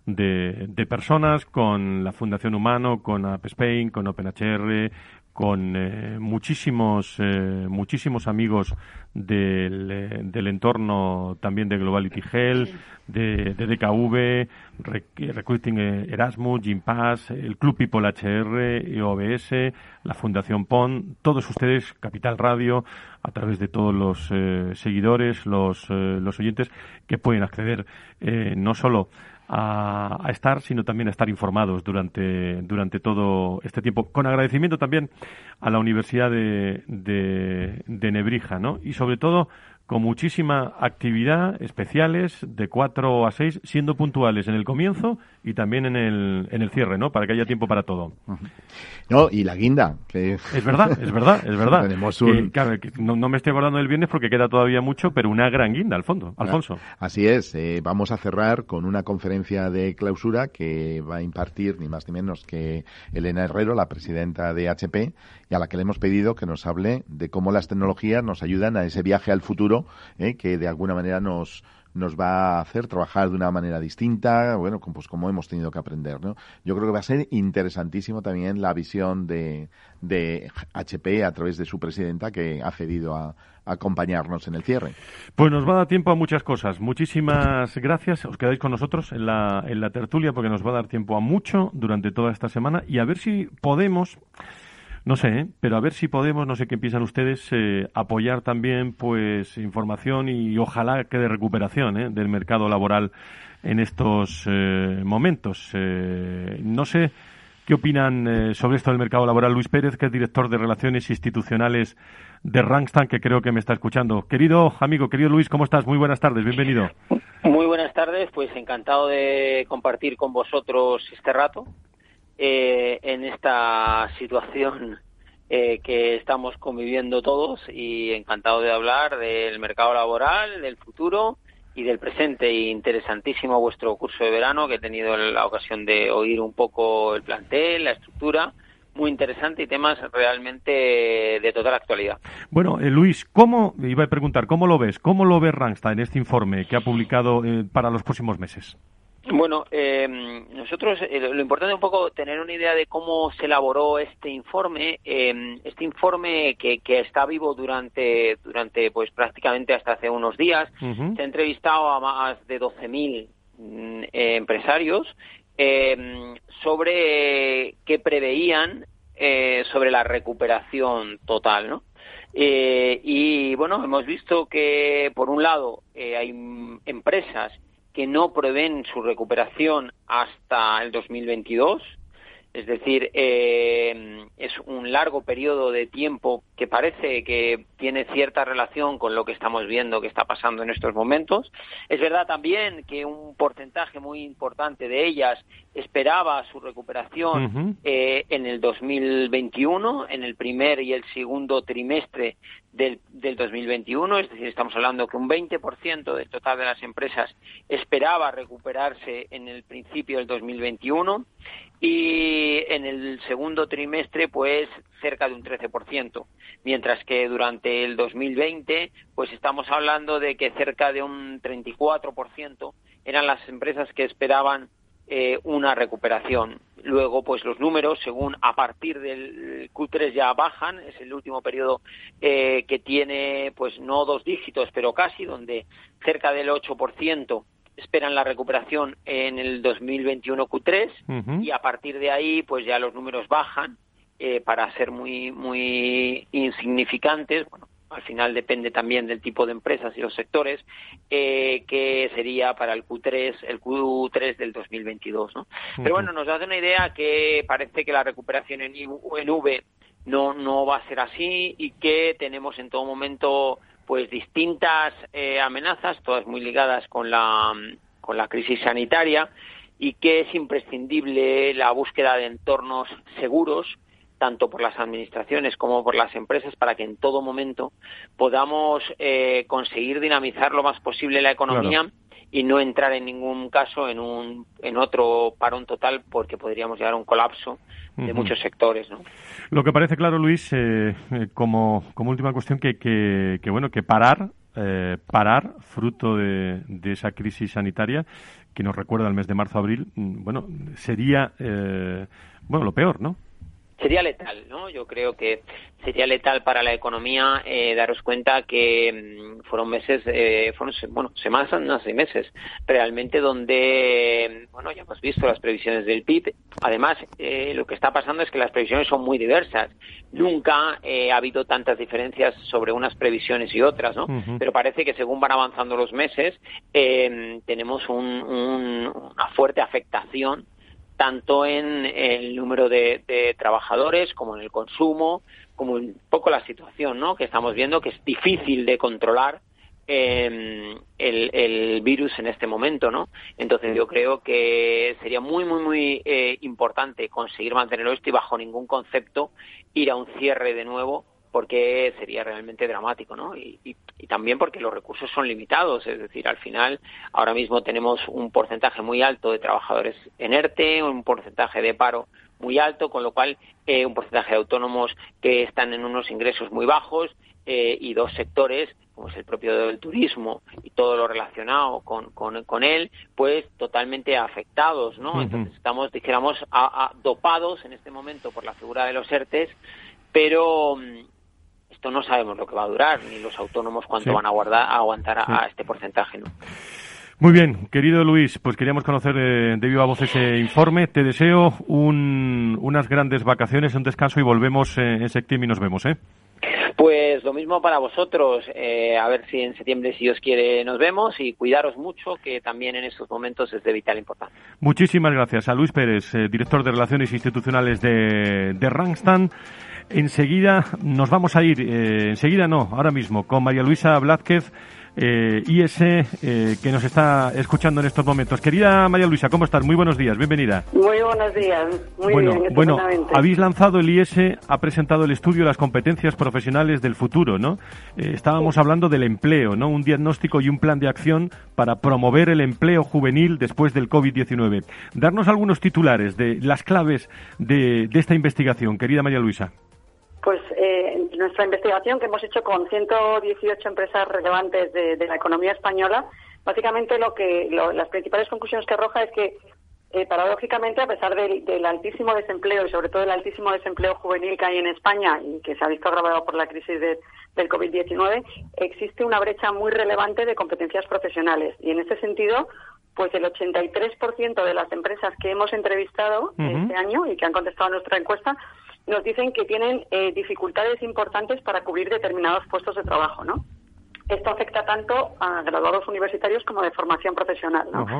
E: de, de personas, con la Fundación Humano, con App Spain, con Open H R, con eh, muchísimos eh, muchísimos amigos del, eh, del entorno también de Globality Health, de, de D K V, Rec Recruiting Erasmus, Gympass, el Club People H R, E O B S, la Fundación P O N, todos ustedes, Capital Radio, a través de todos los eh, seguidores, los, eh, los oyentes que pueden acceder eh, no solo A, a estar, sino también a estar informados durante durante todo este tiempo. Con agradecimiento también a la Universidad de, de, de Nebrija, ¿no? Y sobre todo con muchísima actividad, especiales de cuatro a seis, siendo puntuales en el comienzo y también en el en el cierre, ¿no? Para que haya tiempo para todo.
H: No, y la guinda. Que...
E: Es verdad, es verdad, es verdad.
H: Tenemos un...
E: que, claro, que no, no me estoy acordando del viernes porque queda todavía mucho, pero una gran guinda, al fondo, Alfonso.
H: Así es. Eh, vamos a cerrar con una conferencia de clausura que va a impartir ni más ni menos que Elena Herrero, la presidenta de H P, y a la que le hemos pedido que nos hable de cómo las tecnologías nos ayudan a ese viaje al futuro, eh, que de alguna manera nos nos va a hacer trabajar de una manera distinta, bueno, pues como hemos tenido que aprender, ¿no? Yo creo que va a ser interesantísimo también la visión de, de H P a través de su presidenta, que ha cedido a, a acompañarnos en el cierre.
E: Pues nos va a dar tiempo a muchas cosas. Muchísimas gracias. Os quedáis con nosotros en la, en la tertulia, porque nos va a dar tiempo a mucho durante toda esta semana, y a ver si podemos... No sé, ¿eh? pero a ver si podemos, no sé qué piensan ustedes, eh, apoyar también pues información y ojalá que de recuperación ¿eh? del mercado laboral en estos eh, momentos. Eh, no sé qué opinan eh, sobre esto del mercado laboral Luis Pérez, que es director de Relaciones Institucionales de Randstad, que creo que me está escuchando. Querido amigo, querido Luis, ¿cómo estás? Muy buenas tardes, bienvenido.
P: Muy buenas tardes, pues encantado de compartir con vosotros este rato. Eh, en esta situación eh, que estamos conviviendo todos, y encantado de hablar del mercado laboral, del futuro y del presente. Y interesantísimo vuestro curso de verano, que he tenido la ocasión de oír un poco el plantel, la estructura, muy interesante y temas realmente de total actualidad.
E: Bueno, eh, Luis, ¿cómo, iba a preguntar, cómo lo ves? ¿Cómo lo ve Randstad en este informe que ha publicado eh, para los próximos meses?
P: Bueno, eh, nosotros eh, lo importante es un poco tener una idea de cómo se elaboró este informe. Eh, este informe que, que está vivo durante durante pues prácticamente hasta hace unos días. Uh-huh. Se ha entrevistado a más de doce mil eh, empresarios eh, sobre eh, qué preveían eh, sobre la recuperación total, ¿no? Eh, y bueno, hemos visto que por un lado eh, hay empresas que no prevén su recuperación hasta el dos mil veintidós, Es decir, eh, es un largo periodo de tiempo que parece que tiene cierta relación con lo que estamos viendo que está pasando en estos momentos. Es verdad también que un porcentaje muy importante de ellas esperaba su recuperación uh-huh. eh, en el dos mil veintiuno, en el primer y el segundo trimestre del, del dos mil veintiuno, es decir, estamos hablando que un veinte por ciento del total de las empresas esperaba recuperarse en el principio del dos mil veintiuno y en el segundo trimestre pues cerca de un trece por ciento, mientras que durante el dos mil veinte pues estamos hablando de que cerca de un treinta y cuatro por ciento eran las empresas que esperaban eh, una recuperación. Luego, pues los números, según a partir del Q tres ya bajan, es el último periodo eh, que tiene, pues no dos dígitos, pero casi, donde cerca del ocho por ciento esperan la recuperación en el dos mil veintiuno Q tres, uh-huh. y a partir de ahí, pues ya los números bajan eh, para ser muy, muy insignificantes. Bueno, al final depende también del tipo de empresas y los sectores, eh, que sería para el Q tres, el Q tres del dos mil veintidós, ¿no? Uh-huh. Pero bueno, nos da una idea que parece que la recuperación en, en V no, no va a ser así y que tenemos en todo momento pues distintas eh, amenazas, todas muy ligadas con la, con la crisis sanitaria, y que es imprescindible la búsqueda de entornos seguros, tanto por las administraciones como por las empresas, para que en todo momento podamos eh, conseguir dinamizar lo más posible la economía, claro, y no entrar en ningún caso en un en otro parón total, porque podríamos llegar a un colapso de uh-huh. muchos sectores, ¿no?
E: Lo que parece claro, Luis, eh, eh, como, como última cuestión, que, que, que bueno, que parar, eh, parar, fruto de, de esa crisis sanitaria, que nos recuerda al mes de marzo-abril, bueno, sería, eh, bueno, lo peor, ¿no?
P: Sería letal, ¿no? Yo creo que sería letal para la economía. Eh, daros cuenta que mmm, fueron meses, eh, fueron bueno, semanas y meses realmente donde, bueno, ya hemos visto las previsiones del P I B. Además, eh, lo que está pasando es que las previsiones son muy diversas. Nunca eh, ha habido tantas diferencias sobre unas previsiones y otras, ¿no? Uh-huh. Pero parece que según van avanzando los meses, eh, tenemos un, un, una fuerte afectación tanto en el número de, de trabajadores como en el consumo, como un poco la situación, ¿no?, que estamos viendo, que es difícil de controlar eh, el, el virus en este momento, ¿no? Entonces yo creo que sería muy, muy, muy eh, importante conseguir mantenerlo esto y bajo ningún concepto ir a un cierre de nuevo, porque sería realmente dramático, ¿no? Y, y, y también porque los recursos son limitados, es decir, al final ahora mismo tenemos un porcentaje muy alto de trabajadores en ERTE, un porcentaje de paro muy alto, con lo cual eh, un porcentaje de autónomos que están en unos ingresos muy bajos eh, y dos sectores, como es el propio del turismo y todo lo relacionado con, con, con él, pues totalmente afectados, ¿no? Uh-huh. Entonces estamos, dijéramos, a, a dopados en este momento por la figura de los ERTEs, pero esto no sabemos lo que va a durar, ni los autónomos cuánto sí. van a, guardar, a aguantar a, sí. a este porcentaje, ¿no?
E: Muy bien, querido Luis, pues queríamos conocer eh, de viva voz ese informe. Te deseo un, unas grandes vacaciones, un descanso, y volvemos eh, en septiembre y nos vemos, ¿eh?
P: Pues lo mismo para vosotros, eh, a ver si en septiembre, si Dios quiere, nos vemos, y cuidaros mucho, que también en estos momentos es de vital importancia.
E: Muchísimas gracias a Luis Pérez, eh, director de Relaciones Institucionales de, de Randstad. Enseguida nos vamos a ir, eh, enseguida no, ahora mismo, con María Luisa Blázquez, eh, I S, eh, que nos está escuchando en estos momentos. Querida María Luisa, ¿cómo estás? Muy buenos días, bienvenida.
Q: Muy buenos días, muy
E: bueno,
Q: bien,
E: bueno, habéis lanzado, el I S ha presentado el estudio de las competencias profesionales del futuro, ¿no? Eh, estábamos sí. hablando del empleo, ¿no? Un diagnóstico y un plan de acción para promover el empleo juvenil después del COVID diecinueve. Darnos algunos titulares de las claves de, de esta investigación, querida María Luisa.
Q: Pues eh, nuestra investigación, que hemos hecho con ciento dieciocho empresas relevantes de, de la economía española, básicamente lo que lo, las principales conclusiones que arroja es que, eh, paradójicamente, a pesar del, del altísimo desempleo y sobre todo el altísimo desempleo juvenil que hay en España y que se ha visto agravado por la crisis de, del COVID diecinueve, existe una brecha muy relevante de competencias profesionales. Y en este sentido, pues el ochenta y tres por ciento de las empresas que hemos entrevistado uh-huh. este año y que han contestado a nuestra encuesta nos dicen que tienen eh, dificultades importantes para cubrir determinados puestos de trabajo, ¿no? Esto afecta tanto a graduados universitarios como de formación profesional, ¿no? Uh-huh.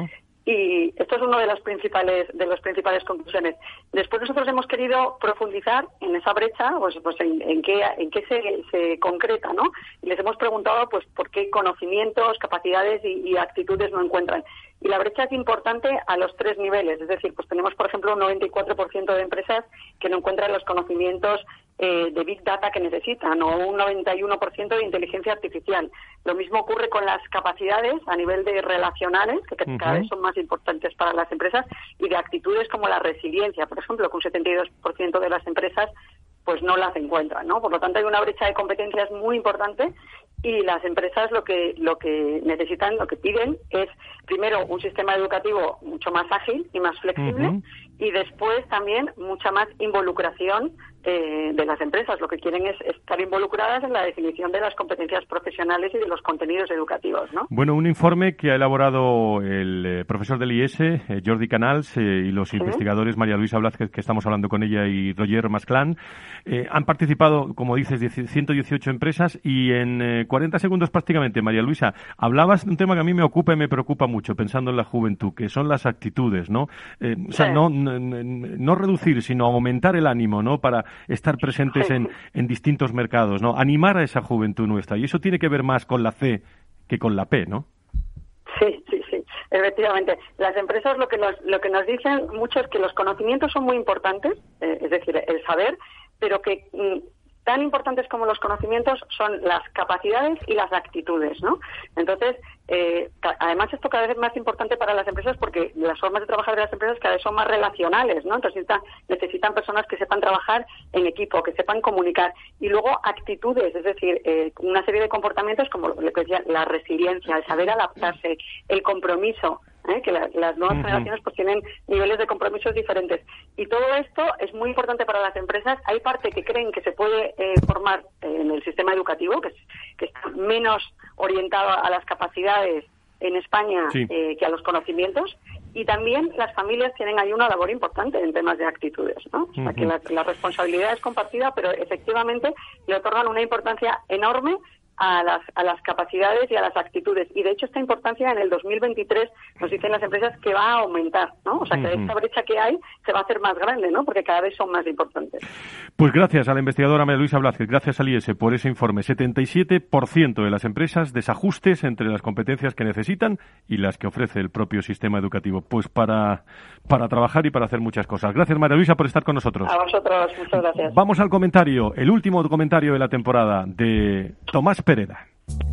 Q: Y esto es una de las principales de las principales conclusiones. Después nosotros hemos querido profundizar en esa brecha, pues, pues en, en qué en qué se, se concreta, ¿no? Y les hemos preguntado, pues, por qué conocimientos, capacidades y, y actitudes no encuentran. Y la brecha es importante a los tres niveles, es decir, pues tenemos, por ejemplo, un noventa y cuatro por ciento de empresas que no encuentran los conocimientos eh, de Big Data que necesitan, o un noventa y uno por ciento de inteligencia artificial. Lo mismo ocurre con las capacidades a nivel de relacionales, que uh-huh. cada vez son más importantes para las empresas, y de actitudes como la resiliencia, por ejemplo, que un setenta y dos por ciento de las empresas pues no las encuentran, ¿no? Por lo tanto, hay una brecha de competencias muy importante y las empresas lo que lo que necesitan, lo que piden es, primero, un sistema educativo mucho más ágil y más flexible, uh-huh. y después también mucha más involucración eh, de las empresas. Lo que quieren es estar involucradas en la definición de las competencias profesionales y de los contenidos educativos, ¿no?
E: Bueno, un informe que ha elaborado el eh, profesor del I E S, eh, Jordi Canals, eh, y los ¿Sí? investigadores María Luisa Blázquez, que estamos hablando con ella, y Roger Masclán, eh, han participado, como dices, ciento dieciocho empresas, y en eh, cuarenta segundos prácticamente, María Luisa, hablabas de un tema que a mí me ocupa y me preocupa mucho, pensando en la juventud, que son las actitudes, ¿no? Eh, o sea, sí. no, no, no reducir, sino aumentar el ánimo, ¿no? Para estar presentes en, en distintos mercados, ¿no? Animar a esa juventud nuestra. Y eso tiene que ver más con la C que con la P, ¿no?
Q: Sí, sí, sí, efectivamente. Las empresas lo que nos, lo que nos dicen mucho es que los conocimientos son muy importantes, eh, es decir, el saber, pero que mm, tan importantes como los conocimientos son las capacidades y las actitudes, ¿no? Entonces, eh, además esto cada vez es más importante para las empresas porque las formas de trabajar de las empresas cada vez son más relacionales, ¿no? Entonces necesitan, necesitan personas que sepan trabajar en equipo, que sepan comunicar. Y luego actitudes, es decir, eh, una serie de comportamientos como lo que decía, la resiliencia, el saber adaptarse, el compromiso, ¿eh? que la, las nuevas uh-huh. generaciones pues tienen niveles de compromisos diferentes. Y todo esto es muy importante para las empresas. Hay parte que creen que se puede eh, formar eh, en el sistema educativo, que, es, que está menos orientado a las capacidades en España sí. eh, que a los conocimientos, y también las familias tienen ahí una labor importante en temas de actitudes, ¿no? O sea, uh-huh. que la, la responsabilidad es compartida, pero efectivamente le otorgan una importancia enorme a las a las capacidades y a las actitudes. Y de hecho esta importancia en el dos mil veintitrés nos dicen las empresas que va a aumentar, ¿no? O sea, que uh-huh. esta brecha que hay se va a hacer más grande, ¿no? Porque cada vez son más importantes.
E: Pues gracias a la investigadora María Luisa Blázquez, gracias al I E S por ese informe. setenta y siete por ciento de las empresas desajustes entre las competencias que necesitan y las que ofrece el propio sistema educativo. Pues para, para trabajar y para hacer muchas cosas. Gracias, María Luisa, por estar con nosotros.
Q: A vosotros, muchas gracias.
E: Vamos al comentario, el último comentario de la temporada, de Tomás Pereda.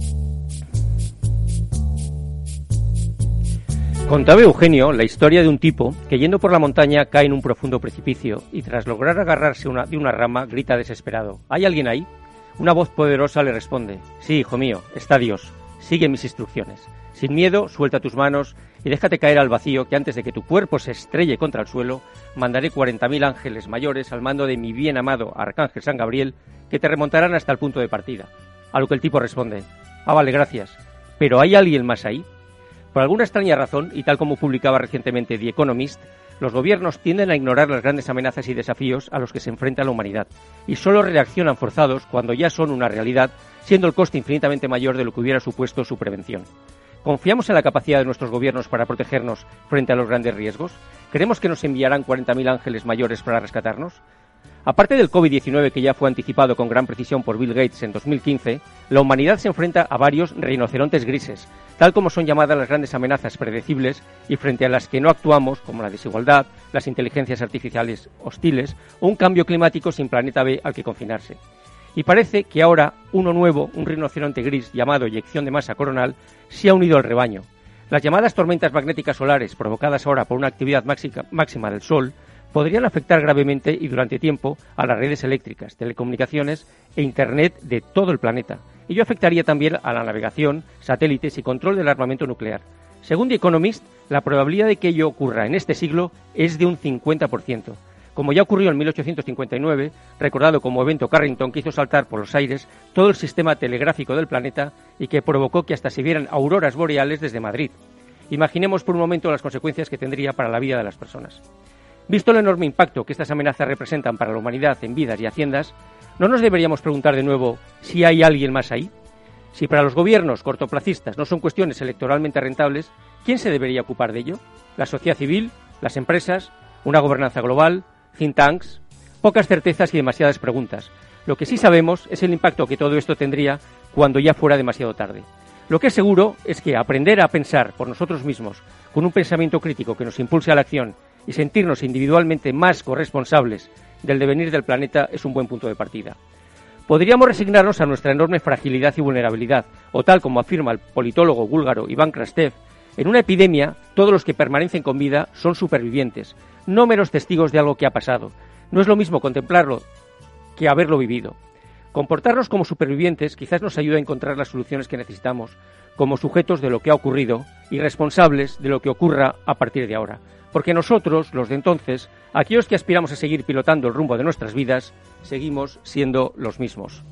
G: Contaba Eugenio la historia de un tipo que yendo por la montaña cae en un profundo precipicio y tras lograr agarrarse una, de una rama grita desesperado: ¿hay alguien ahí? Una voz poderosa le responde: sí, hijo mío, está Dios, sigue mis instrucciones. Sin miedo, suelta tus manos y déjate caer al vacío, que antes de que tu cuerpo se estrelle contra el suelo, mandaré cuarenta mil ángeles mayores al mando de mi bien amado Arcángel San Gabriel, que te remontarán hasta el punto de partida. A lo que el tipo responde: ah, vale, gracias, ¿pero hay alguien más ahí? Por alguna extraña razón, y tal como publicaba recientemente The Economist, los gobiernos tienden a ignorar las grandes amenazas y desafíos a los que se enfrenta la humanidad, y solo reaccionan forzados cuando ya son una realidad, siendo el coste infinitamente mayor de lo que hubiera supuesto su prevención. ¿Confiamos en la capacidad de nuestros gobiernos para protegernos frente a los grandes riesgos? ¿Creemos que nos enviarán cuarenta mil ángeles mayores para rescatarnos? Aparte del covid diecinueve, que ya fue anticipado con gran precisión por Bill Gates en dos mil quince, la humanidad se enfrenta a varios rinocerontes grises, tal como son llamadas las grandes amenazas predecibles y frente a las que no actuamos, como la desigualdad, las inteligencias artificiales hostiles o un cambio climático sin planeta B al que confinarse. Y parece que ahora uno nuevo, un rinoceronte gris llamado eyección de masa coronal, se ha unido al rebaño. Las llamadas tormentas magnéticas solares, provocadas ahora por una actividad máxima del Sol, podrían afectar gravemente y durante tiempo a las redes eléctricas, telecomunicaciones e Internet de todo el planeta. Ello afectaría también a la navegación, satélites y control del armamento nuclear. Según The Economist, la probabilidad de que ello ocurra en este siglo es de un cincuenta por ciento. Como ya ocurrió en mil ochocientos cincuenta y nueve, recordado como evento Carrington, que hizo saltar por los aires todo el sistema telegráfico del planeta y que provocó que hasta se vieran auroras boreales desde Madrid. Imaginemos por un momento las consecuencias que tendría para la vida de las personas. Visto el enorme impacto que estas amenazas representan para la humanidad en vidas y haciendas, ¿no nos deberíamos preguntar de nuevo si hay alguien más ahí? Si para los gobiernos cortoplacistas no son cuestiones electoralmente rentables, ¿Quién se debería ocupar de ello? ¿La sociedad civil? ¿Las empresas? ¿Una gobernanza global? ¿Think tanks? Pocas certezas y demasiadas preguntas. Lo que sí sabemos es el impacto que todo esto tendría cuando ya fuera demasiado tarde. Lo que es seguro es que aprender a pensar por nosotros mismos, con un pensamiento crítico que nos impulse a la acción y sentirnos individualmente más corresponsables del devenir del planeta es un buen punto de partida. Podríamos resignarnos a nuestra enorme fragilidad y vulnerabilidad, o tal como afirma el politólogo búlgaro Iván Krastev, en una epidemia todos los que permanecen con vida son supervivientes, no meros testigos de algo que ha pasado. No es lo mismo contemplarlo que haberlo vivido. Comportarnos como supervivientes quizás nos ayude a encontrar las soluciones que necesitamos, como sujetos de lo que ha ocurrido y responsables de lo que ocurra a partir de ahora. Porque nosotros, los de entonces, aquellos que aspiramos a seguir pilotando el rumbo de nuestras vidas, seguimos siendo los mismos.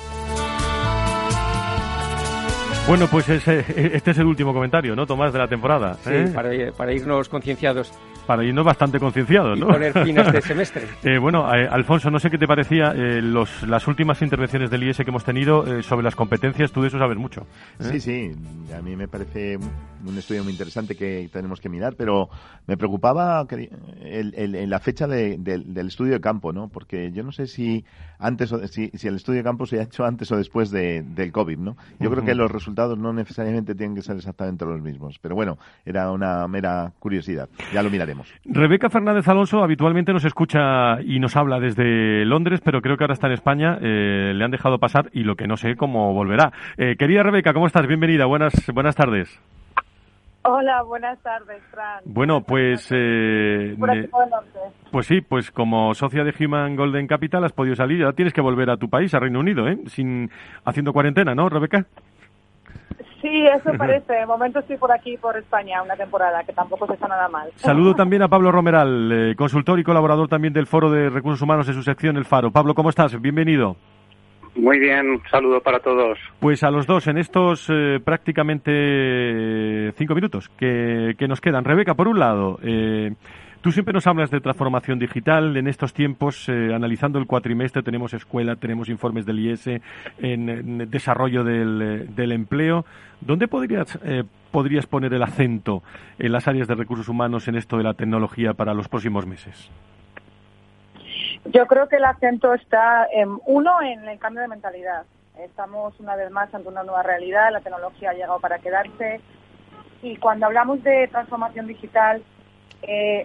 E: Bueno, pues ese, este es el último comentario, ¿no, Tomás, de la temporada?
G: Sí,
E: ¿eh?
G: para, para irnos concienciados.
E: Para irnos bastante concienciados, ¿no?
G: Y poner fin a este semestre.
E: eh, bueno, eh, Alfonso, no sé qué te parecía eh, los, las últimas intervenciones del I E S que hemos tenido eh, sobre las competencias. Tú de eso sabes mucho. ¿eh?
H: Sí, sí. A mí me parece un estudio muy interesante que tenemos que mirar, pero me preocupaba el, el, el, la fecha de, de, del estudio de campo, ¿no? Porque yo no sé si antes o, si, si el estudio de campo se ha hecho antes o después de, del COVID, ¿no? Yo uh-huh. creo que los resultados no necesariamente tienen que ser exactamente los mismos. Pero bueno, era una mera curiosidad. Ya lo miraremos.
E: Rebeca Fernández Alonso habitualmente nos escucha y nos habla desde Londres, pero creo que ahora está en España. Eh, le han dejado pasar y lo que no sé cómo volverá. Eh, querida Rebeca, ¿cómo estás? Bienvenida. Buenas, buenas tardes.
R: Hola, buenas tardes, Fran.
E: Bueno, pues... Eh,
R: me,
E: pues sí, pues como socia de Human Golden Capital has podido salir. Ya tienes que volver a tu país, a Reino Unido, ¿eh? Sin, haciendo cuarentena, ¿no, Rebeca?
R: Sí, eso parece. De momento estoy por aquí, por España, una temporada, que tampoco se está nada mal.
E: Saludo también a Pablo Romeral, eh, consultor y colaborador también del Foro de Recursos Humanos de su sección El Faro. Pablo, ¿cómo estás? Bienvenido.
S: Muy bien, un saludo para todos.
E: Pues a los dos, en estos eh, prácticamente cinco minutos que, que nos quedan. Rebeca, por un lado, eh, tú siempre nos hablas de transformación digital. En estos tiempos, eh, analizando el cuatrimestre, tenemos escuela, tenemos informes del I E S en, en desarrollo del, del empleo. ¿Dónde podrías, eh, podrías poner el acento en las áreas de recursos humanos en esto de la tecnología para los próximos meses?
R: Yo creo que el acento está, en, uno, en el cambio de mentalidad. Estamos una vez más ante una nueva realidad, la tecnología ha llegado para quedarse y cuando hablamos de transformación digital, eh,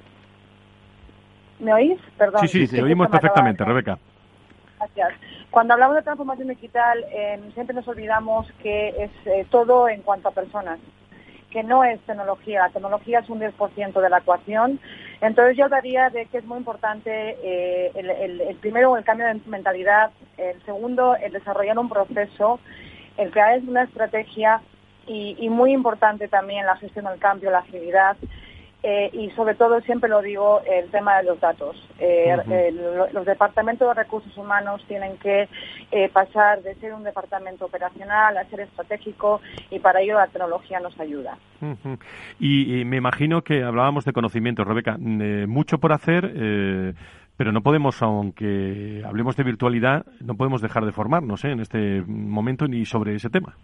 R: ¿me oís? Perdón.
E: Sí, sí, te oímos perfectamente, Rebeca.
R: Gracias. Cuando hablamos de transformación digital, eh, siempre nos olvidamos que es eh, todo en cuanto a personas, que no es tecnología. La tecnología es un diez por ciento de la ecuación. Entonces yo hablaría de que es muy importante eh, el, el, el primero, el cambio de mentalidad, el segundo, el desarrollar un proceso, el crear una estrategia y, y muy importante también la gestión del cambio, la agilidad. Eh, y sobre todo, siempre lo digo, el tema de los datos. Eh, uh-huh. el, los departamentos de recursos humanos tienen que eh, pasar de ser un departamento operacional a ser estratégico y para ello la tecnología nos ayuda.
E: Uh-huh. Y, y me imagino que hablábamos de conocimiento, Rebeca. Eh, mucho por hacer, eh, pero no podemos, aunque hablemos de virtualidad, no podemos dejar de formarnos ¿eh? en este momento ni sobre ese tema.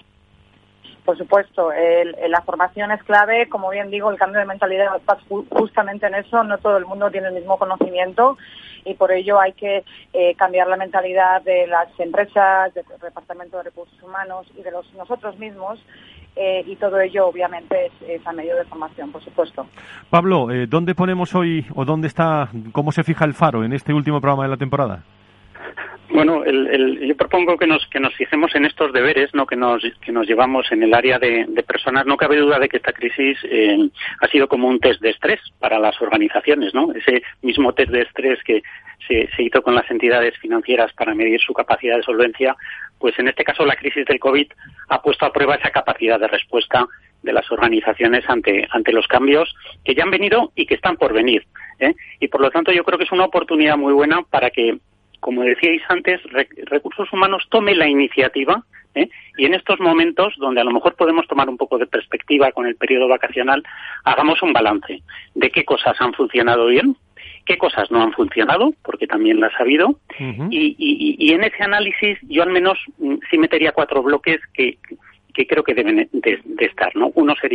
R: Por supuesto, el, el, la formación es clave, como bien digo, el cambio de mentalidad está justamente en eso, no todo el mundo tiene el mismo conocimiento y por ello hay que eh, cambiar la mentalidad de las empresas, del Departamento de Recursos Humanos y de los nosotros mismos eh, y todo ello obviamente es, es a medio de formación, por supuesto.
E: Pablo, eh, ¿dónde ponemos hoy o dónde está, cómo se fija el Faro en este último programa de la temporada?
S: Bueno, el, el, yo propongo que nos que nos fijemos en estos deberes, no que nos que nos llevamos en el área de, de personas. No cabe duda de que esta crisis eh, ha sido como un test de estrés para las organizaciones, ¿no? Ese mismo test de estrés que se, se hizo con las entidades financieras para medir su capacidad de solvencia, pues en este caso la crisis del COVID ha puesto a prueba esa capacidad de respuesta de las organizaciones ante ante los cambios que ya han venido y que están por venir, ¿eh? Y por lo tanto yo creo que es una oportunidad muy buena para que, como decíais antes, Recursos Humanos tome la iniciativa ¿eh? y en estos momentos, donde a lo mejor podemos tomar un poco de perspectiva con el periodo vacacional, hagamos un balance de qué cosas han funcionado bien, qué cosas no han funcionado, porque también las ha habido, uh-huh. y, y, y en ese análisis yo al menos sí metería cuatro bloques que, que creo que deben de, de estar, ¿no? Uno sería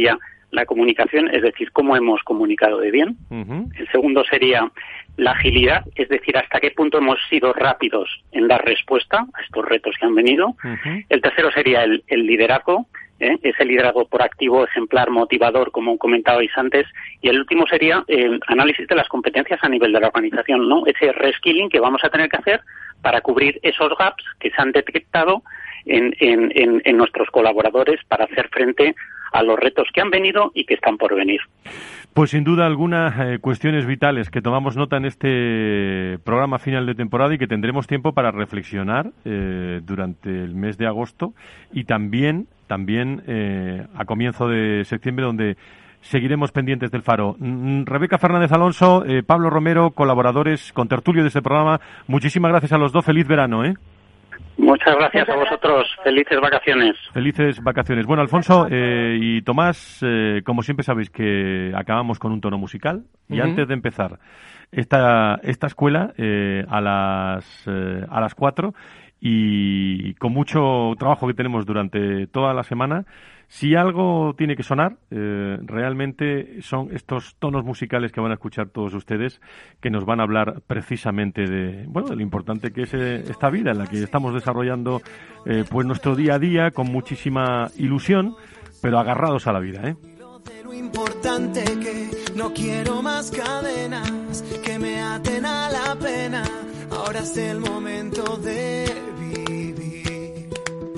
S: la comunicación, es decir, cómo hemos comunicado de bien. Uh-huh. El segundo sería la agilidad, es decir, hasta qué punto hemos sido rápidos en dar respuesta a estos retos que han venido. Uh-huh. El tercero sería el, el liderazgo, ¿eh? ese liderazgo proactivo, ejemplar, motivador, como comentabais antes. Y el último sería el análisis de las competencias a nivel de la organización, ¿no? Ese reskilling que vamos a tener que hacer para cubrir esos gaps que se han detectado en, en, en, en nuestros colaboradores para hacer frente a los retos que han venido y que están por venir.
E: Pues sin duda algunas eh, cuestiones vitales que tomamos nota en este programa final de temporada y que tendremos tiempo para reflexionar eh, durante el mes de agosto y también, también eh, a comienzo de septiembre, donde seguiremos pendientes del Faro. Mm, Rebeca Fernández Alonso, eh, Pablo Romero, colaboradores con tertulio de este programa, muchísimas gracias a los dos. Feliz verano, ¿eh?
S: Muchas gracias a vosotros. Felices vacaciones.
E: Felices vacaciones. Bueno, Alfonso eh, y Tomás, eh, como siempre sabéis que acabamos con un tono musical. Y uh-huh. antes de empezar esta esta escuela eh, a las eh, a las cuatro y con mucho trabajo que tenemos durante toda la semana, si algo tiene que sonar, eh, realmente son estos tonos musicales que van a escuchar todos ustedes, que nos van a hablar precisamente de, bueno, de lo importante que es eh, esta vida en la que estamos desarrollando eh, pues nuestro día a día con muchísima ilusión, pero agarrados a la vida, ¿eh?
T: Lo importante que no quiero más cadenas que me aten a la pena. Ahora es el momento de vivir.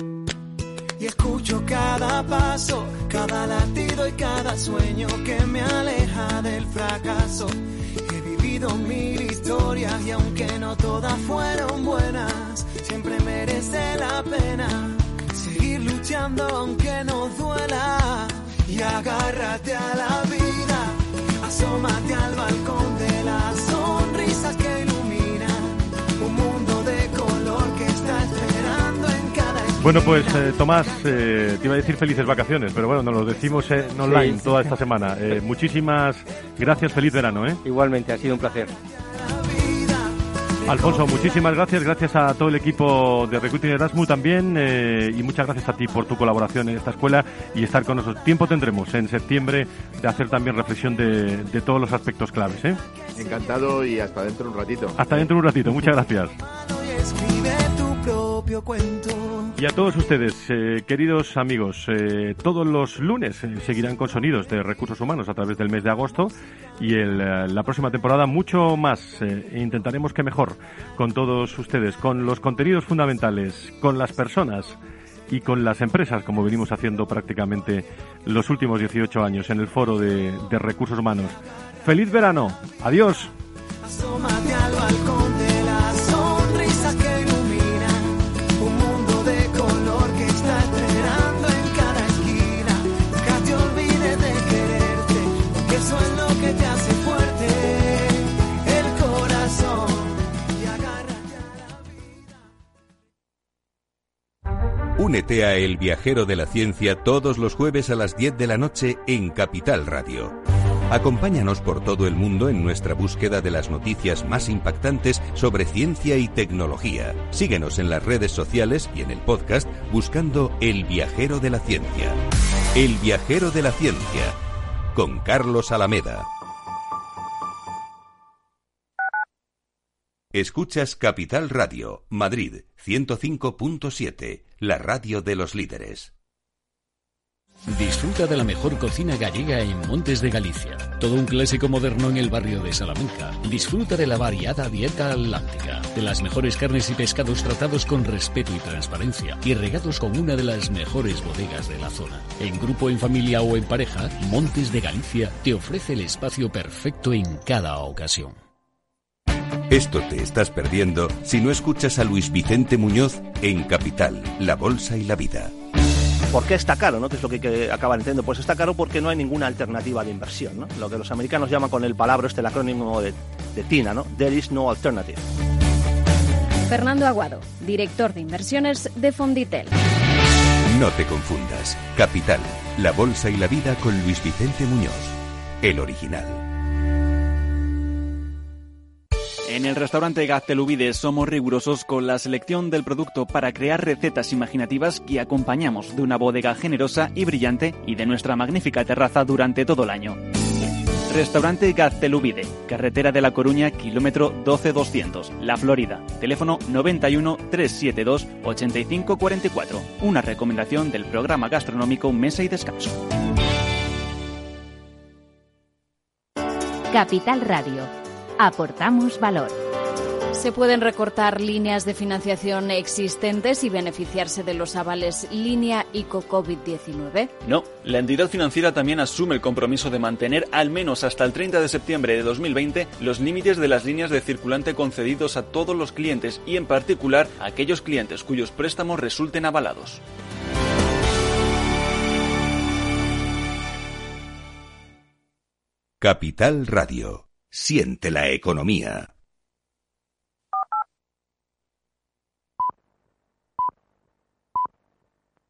T: Y escucho cada paso, cada latido y cada sueño que me aleja del fracaso. He vivido mil historias y aunque no todas fueron buenas, siempre merece la pena seguir luchando aunque nos duela. Y agárrate a la vida, asómate al balcón de las sonrisas que iluminan un mundo de color que está esperando en cada esquina.
E: Bueno, pues eh, Tomás, eh, te iba a decir felices vacaciones, pero bueno, nos lo decimos eh, en online sí, sí. toda esta semana. Eh, muchísimas gracias, feliz verano, ¿eh?
G: Igualmente, ha sido un placer.
E: Alfonso, muchísimas gracias, gracias a todo el equipo de Recruiting Erasmus también eh, y muchas gracias a ti por tu colaboración en esta escuela y estar con nosotros. Tiempo tendremos en septiembre de hacer también reflexión de, de todos los aspectos claves, ¿eh?
H: Encantado y hasta dentro de un ratito.
E: Hasta dentro de un ratito, muchas gracias. Y a todos ustedes, eh, queridos amigos, eh, todos los lunes eh, seguirán con Sonidos de Recursos Humanos a través del mes de agosto y el, eh, la próxima temporada mucho más. Eh, intentaremos que mejor con todos ustedes, con los contenidos fundamentales, con las personas y con las empresas, como venimos haciendo prácticamente los últimos dieciocho años en el Foro de, de Recursos Humanos. ¡Feliz verano! ¡Adiós!
T: Asómate al balcón de las sonrisas que iluminan un mundo de color que está esperando en cada esquina. Nunca te olvides de quererte, que eso es lo que te hace fuerte el corazón. Y agárrate
D: a la vida. Únete a El Viajero de la Ciencia todos los jueves a las diez de la noche en Capital Radio. Acompáñanos por todo el mundo en nuestra búsqueda de las noticias más impactantes sobre ciencia y tecnología. Síguenos en las redes sociales y en el podcast buscando El Viajero de la Ciencia. El Viajero de la Ciencia, con Carlos Alameda. Escuchas Capital Radio, Madrid, ciento cinco punto siete, la radio de los líderes.
J: Disfruta de la mejor cocina gallega en Montes de Galicia. Todo un clásico moderno en el barrio de Salamanca. Disfruta de la variada dieta atlántica, de las mejores carnes y pescados tratados con respeto y transparencia y regados con una de las mejores bodegas de la zona. En grupo, en familia o en pareja, Montes de Galicia te ofrece el espacio perfecto en cada ocasión.
D: Esto te estás perdiendo si no escuchas a Luis Vicente Muñoz en Capital, La Bolsa y la Vida.
U: ¿Por qué está caro, no? ¿Qué es lo que, que acaban entendiendo? Pues está caro porque no hay ninguna alternativa de inversión, ¿no? Lo que los americanos llaman con el palabra, este el acrónimo de, de TINA, ¿no? There is no alternative.
V: Fernando Aguado, director de inversiones de Fonditel.
D: No te confundas. Capital, La Bolsa y la Vida con Luis Vicente Muñoz, el original.
N: En el restaurante Gaztelubides somos rigurosos con la selección del producto para crear recetas imaginativas que acompañamos de una bodega generosa y brillante y de nuestra magnífica terraza durante todo el año. Restaurante Gaztelubide, carretera de La Coruña, kilómetro doce doscientos, La Florida. Teléfono noventa y uno, trescientos setenta y dos, ochenta y cinco cuarenta y cuatro. Una recomendación del programa gastronómico Mesa y Descanso.
A: Capital Radio. Aportamos valor.
V: Se pueden recortar líneas de financiación existentes y beneficiarse de los avales Línea ICO COVID diecinueve.
N: No, la entidad financiera también asume el compromiso de mantener al menos hasta el treinta de septiembre de dos mil veinte los límites de las líneas de circulante concedidos a todos los clientes y en particular a aquellos clientes cuyos préstamos resulten avalados.
D: Capital Radio. Siente la economía.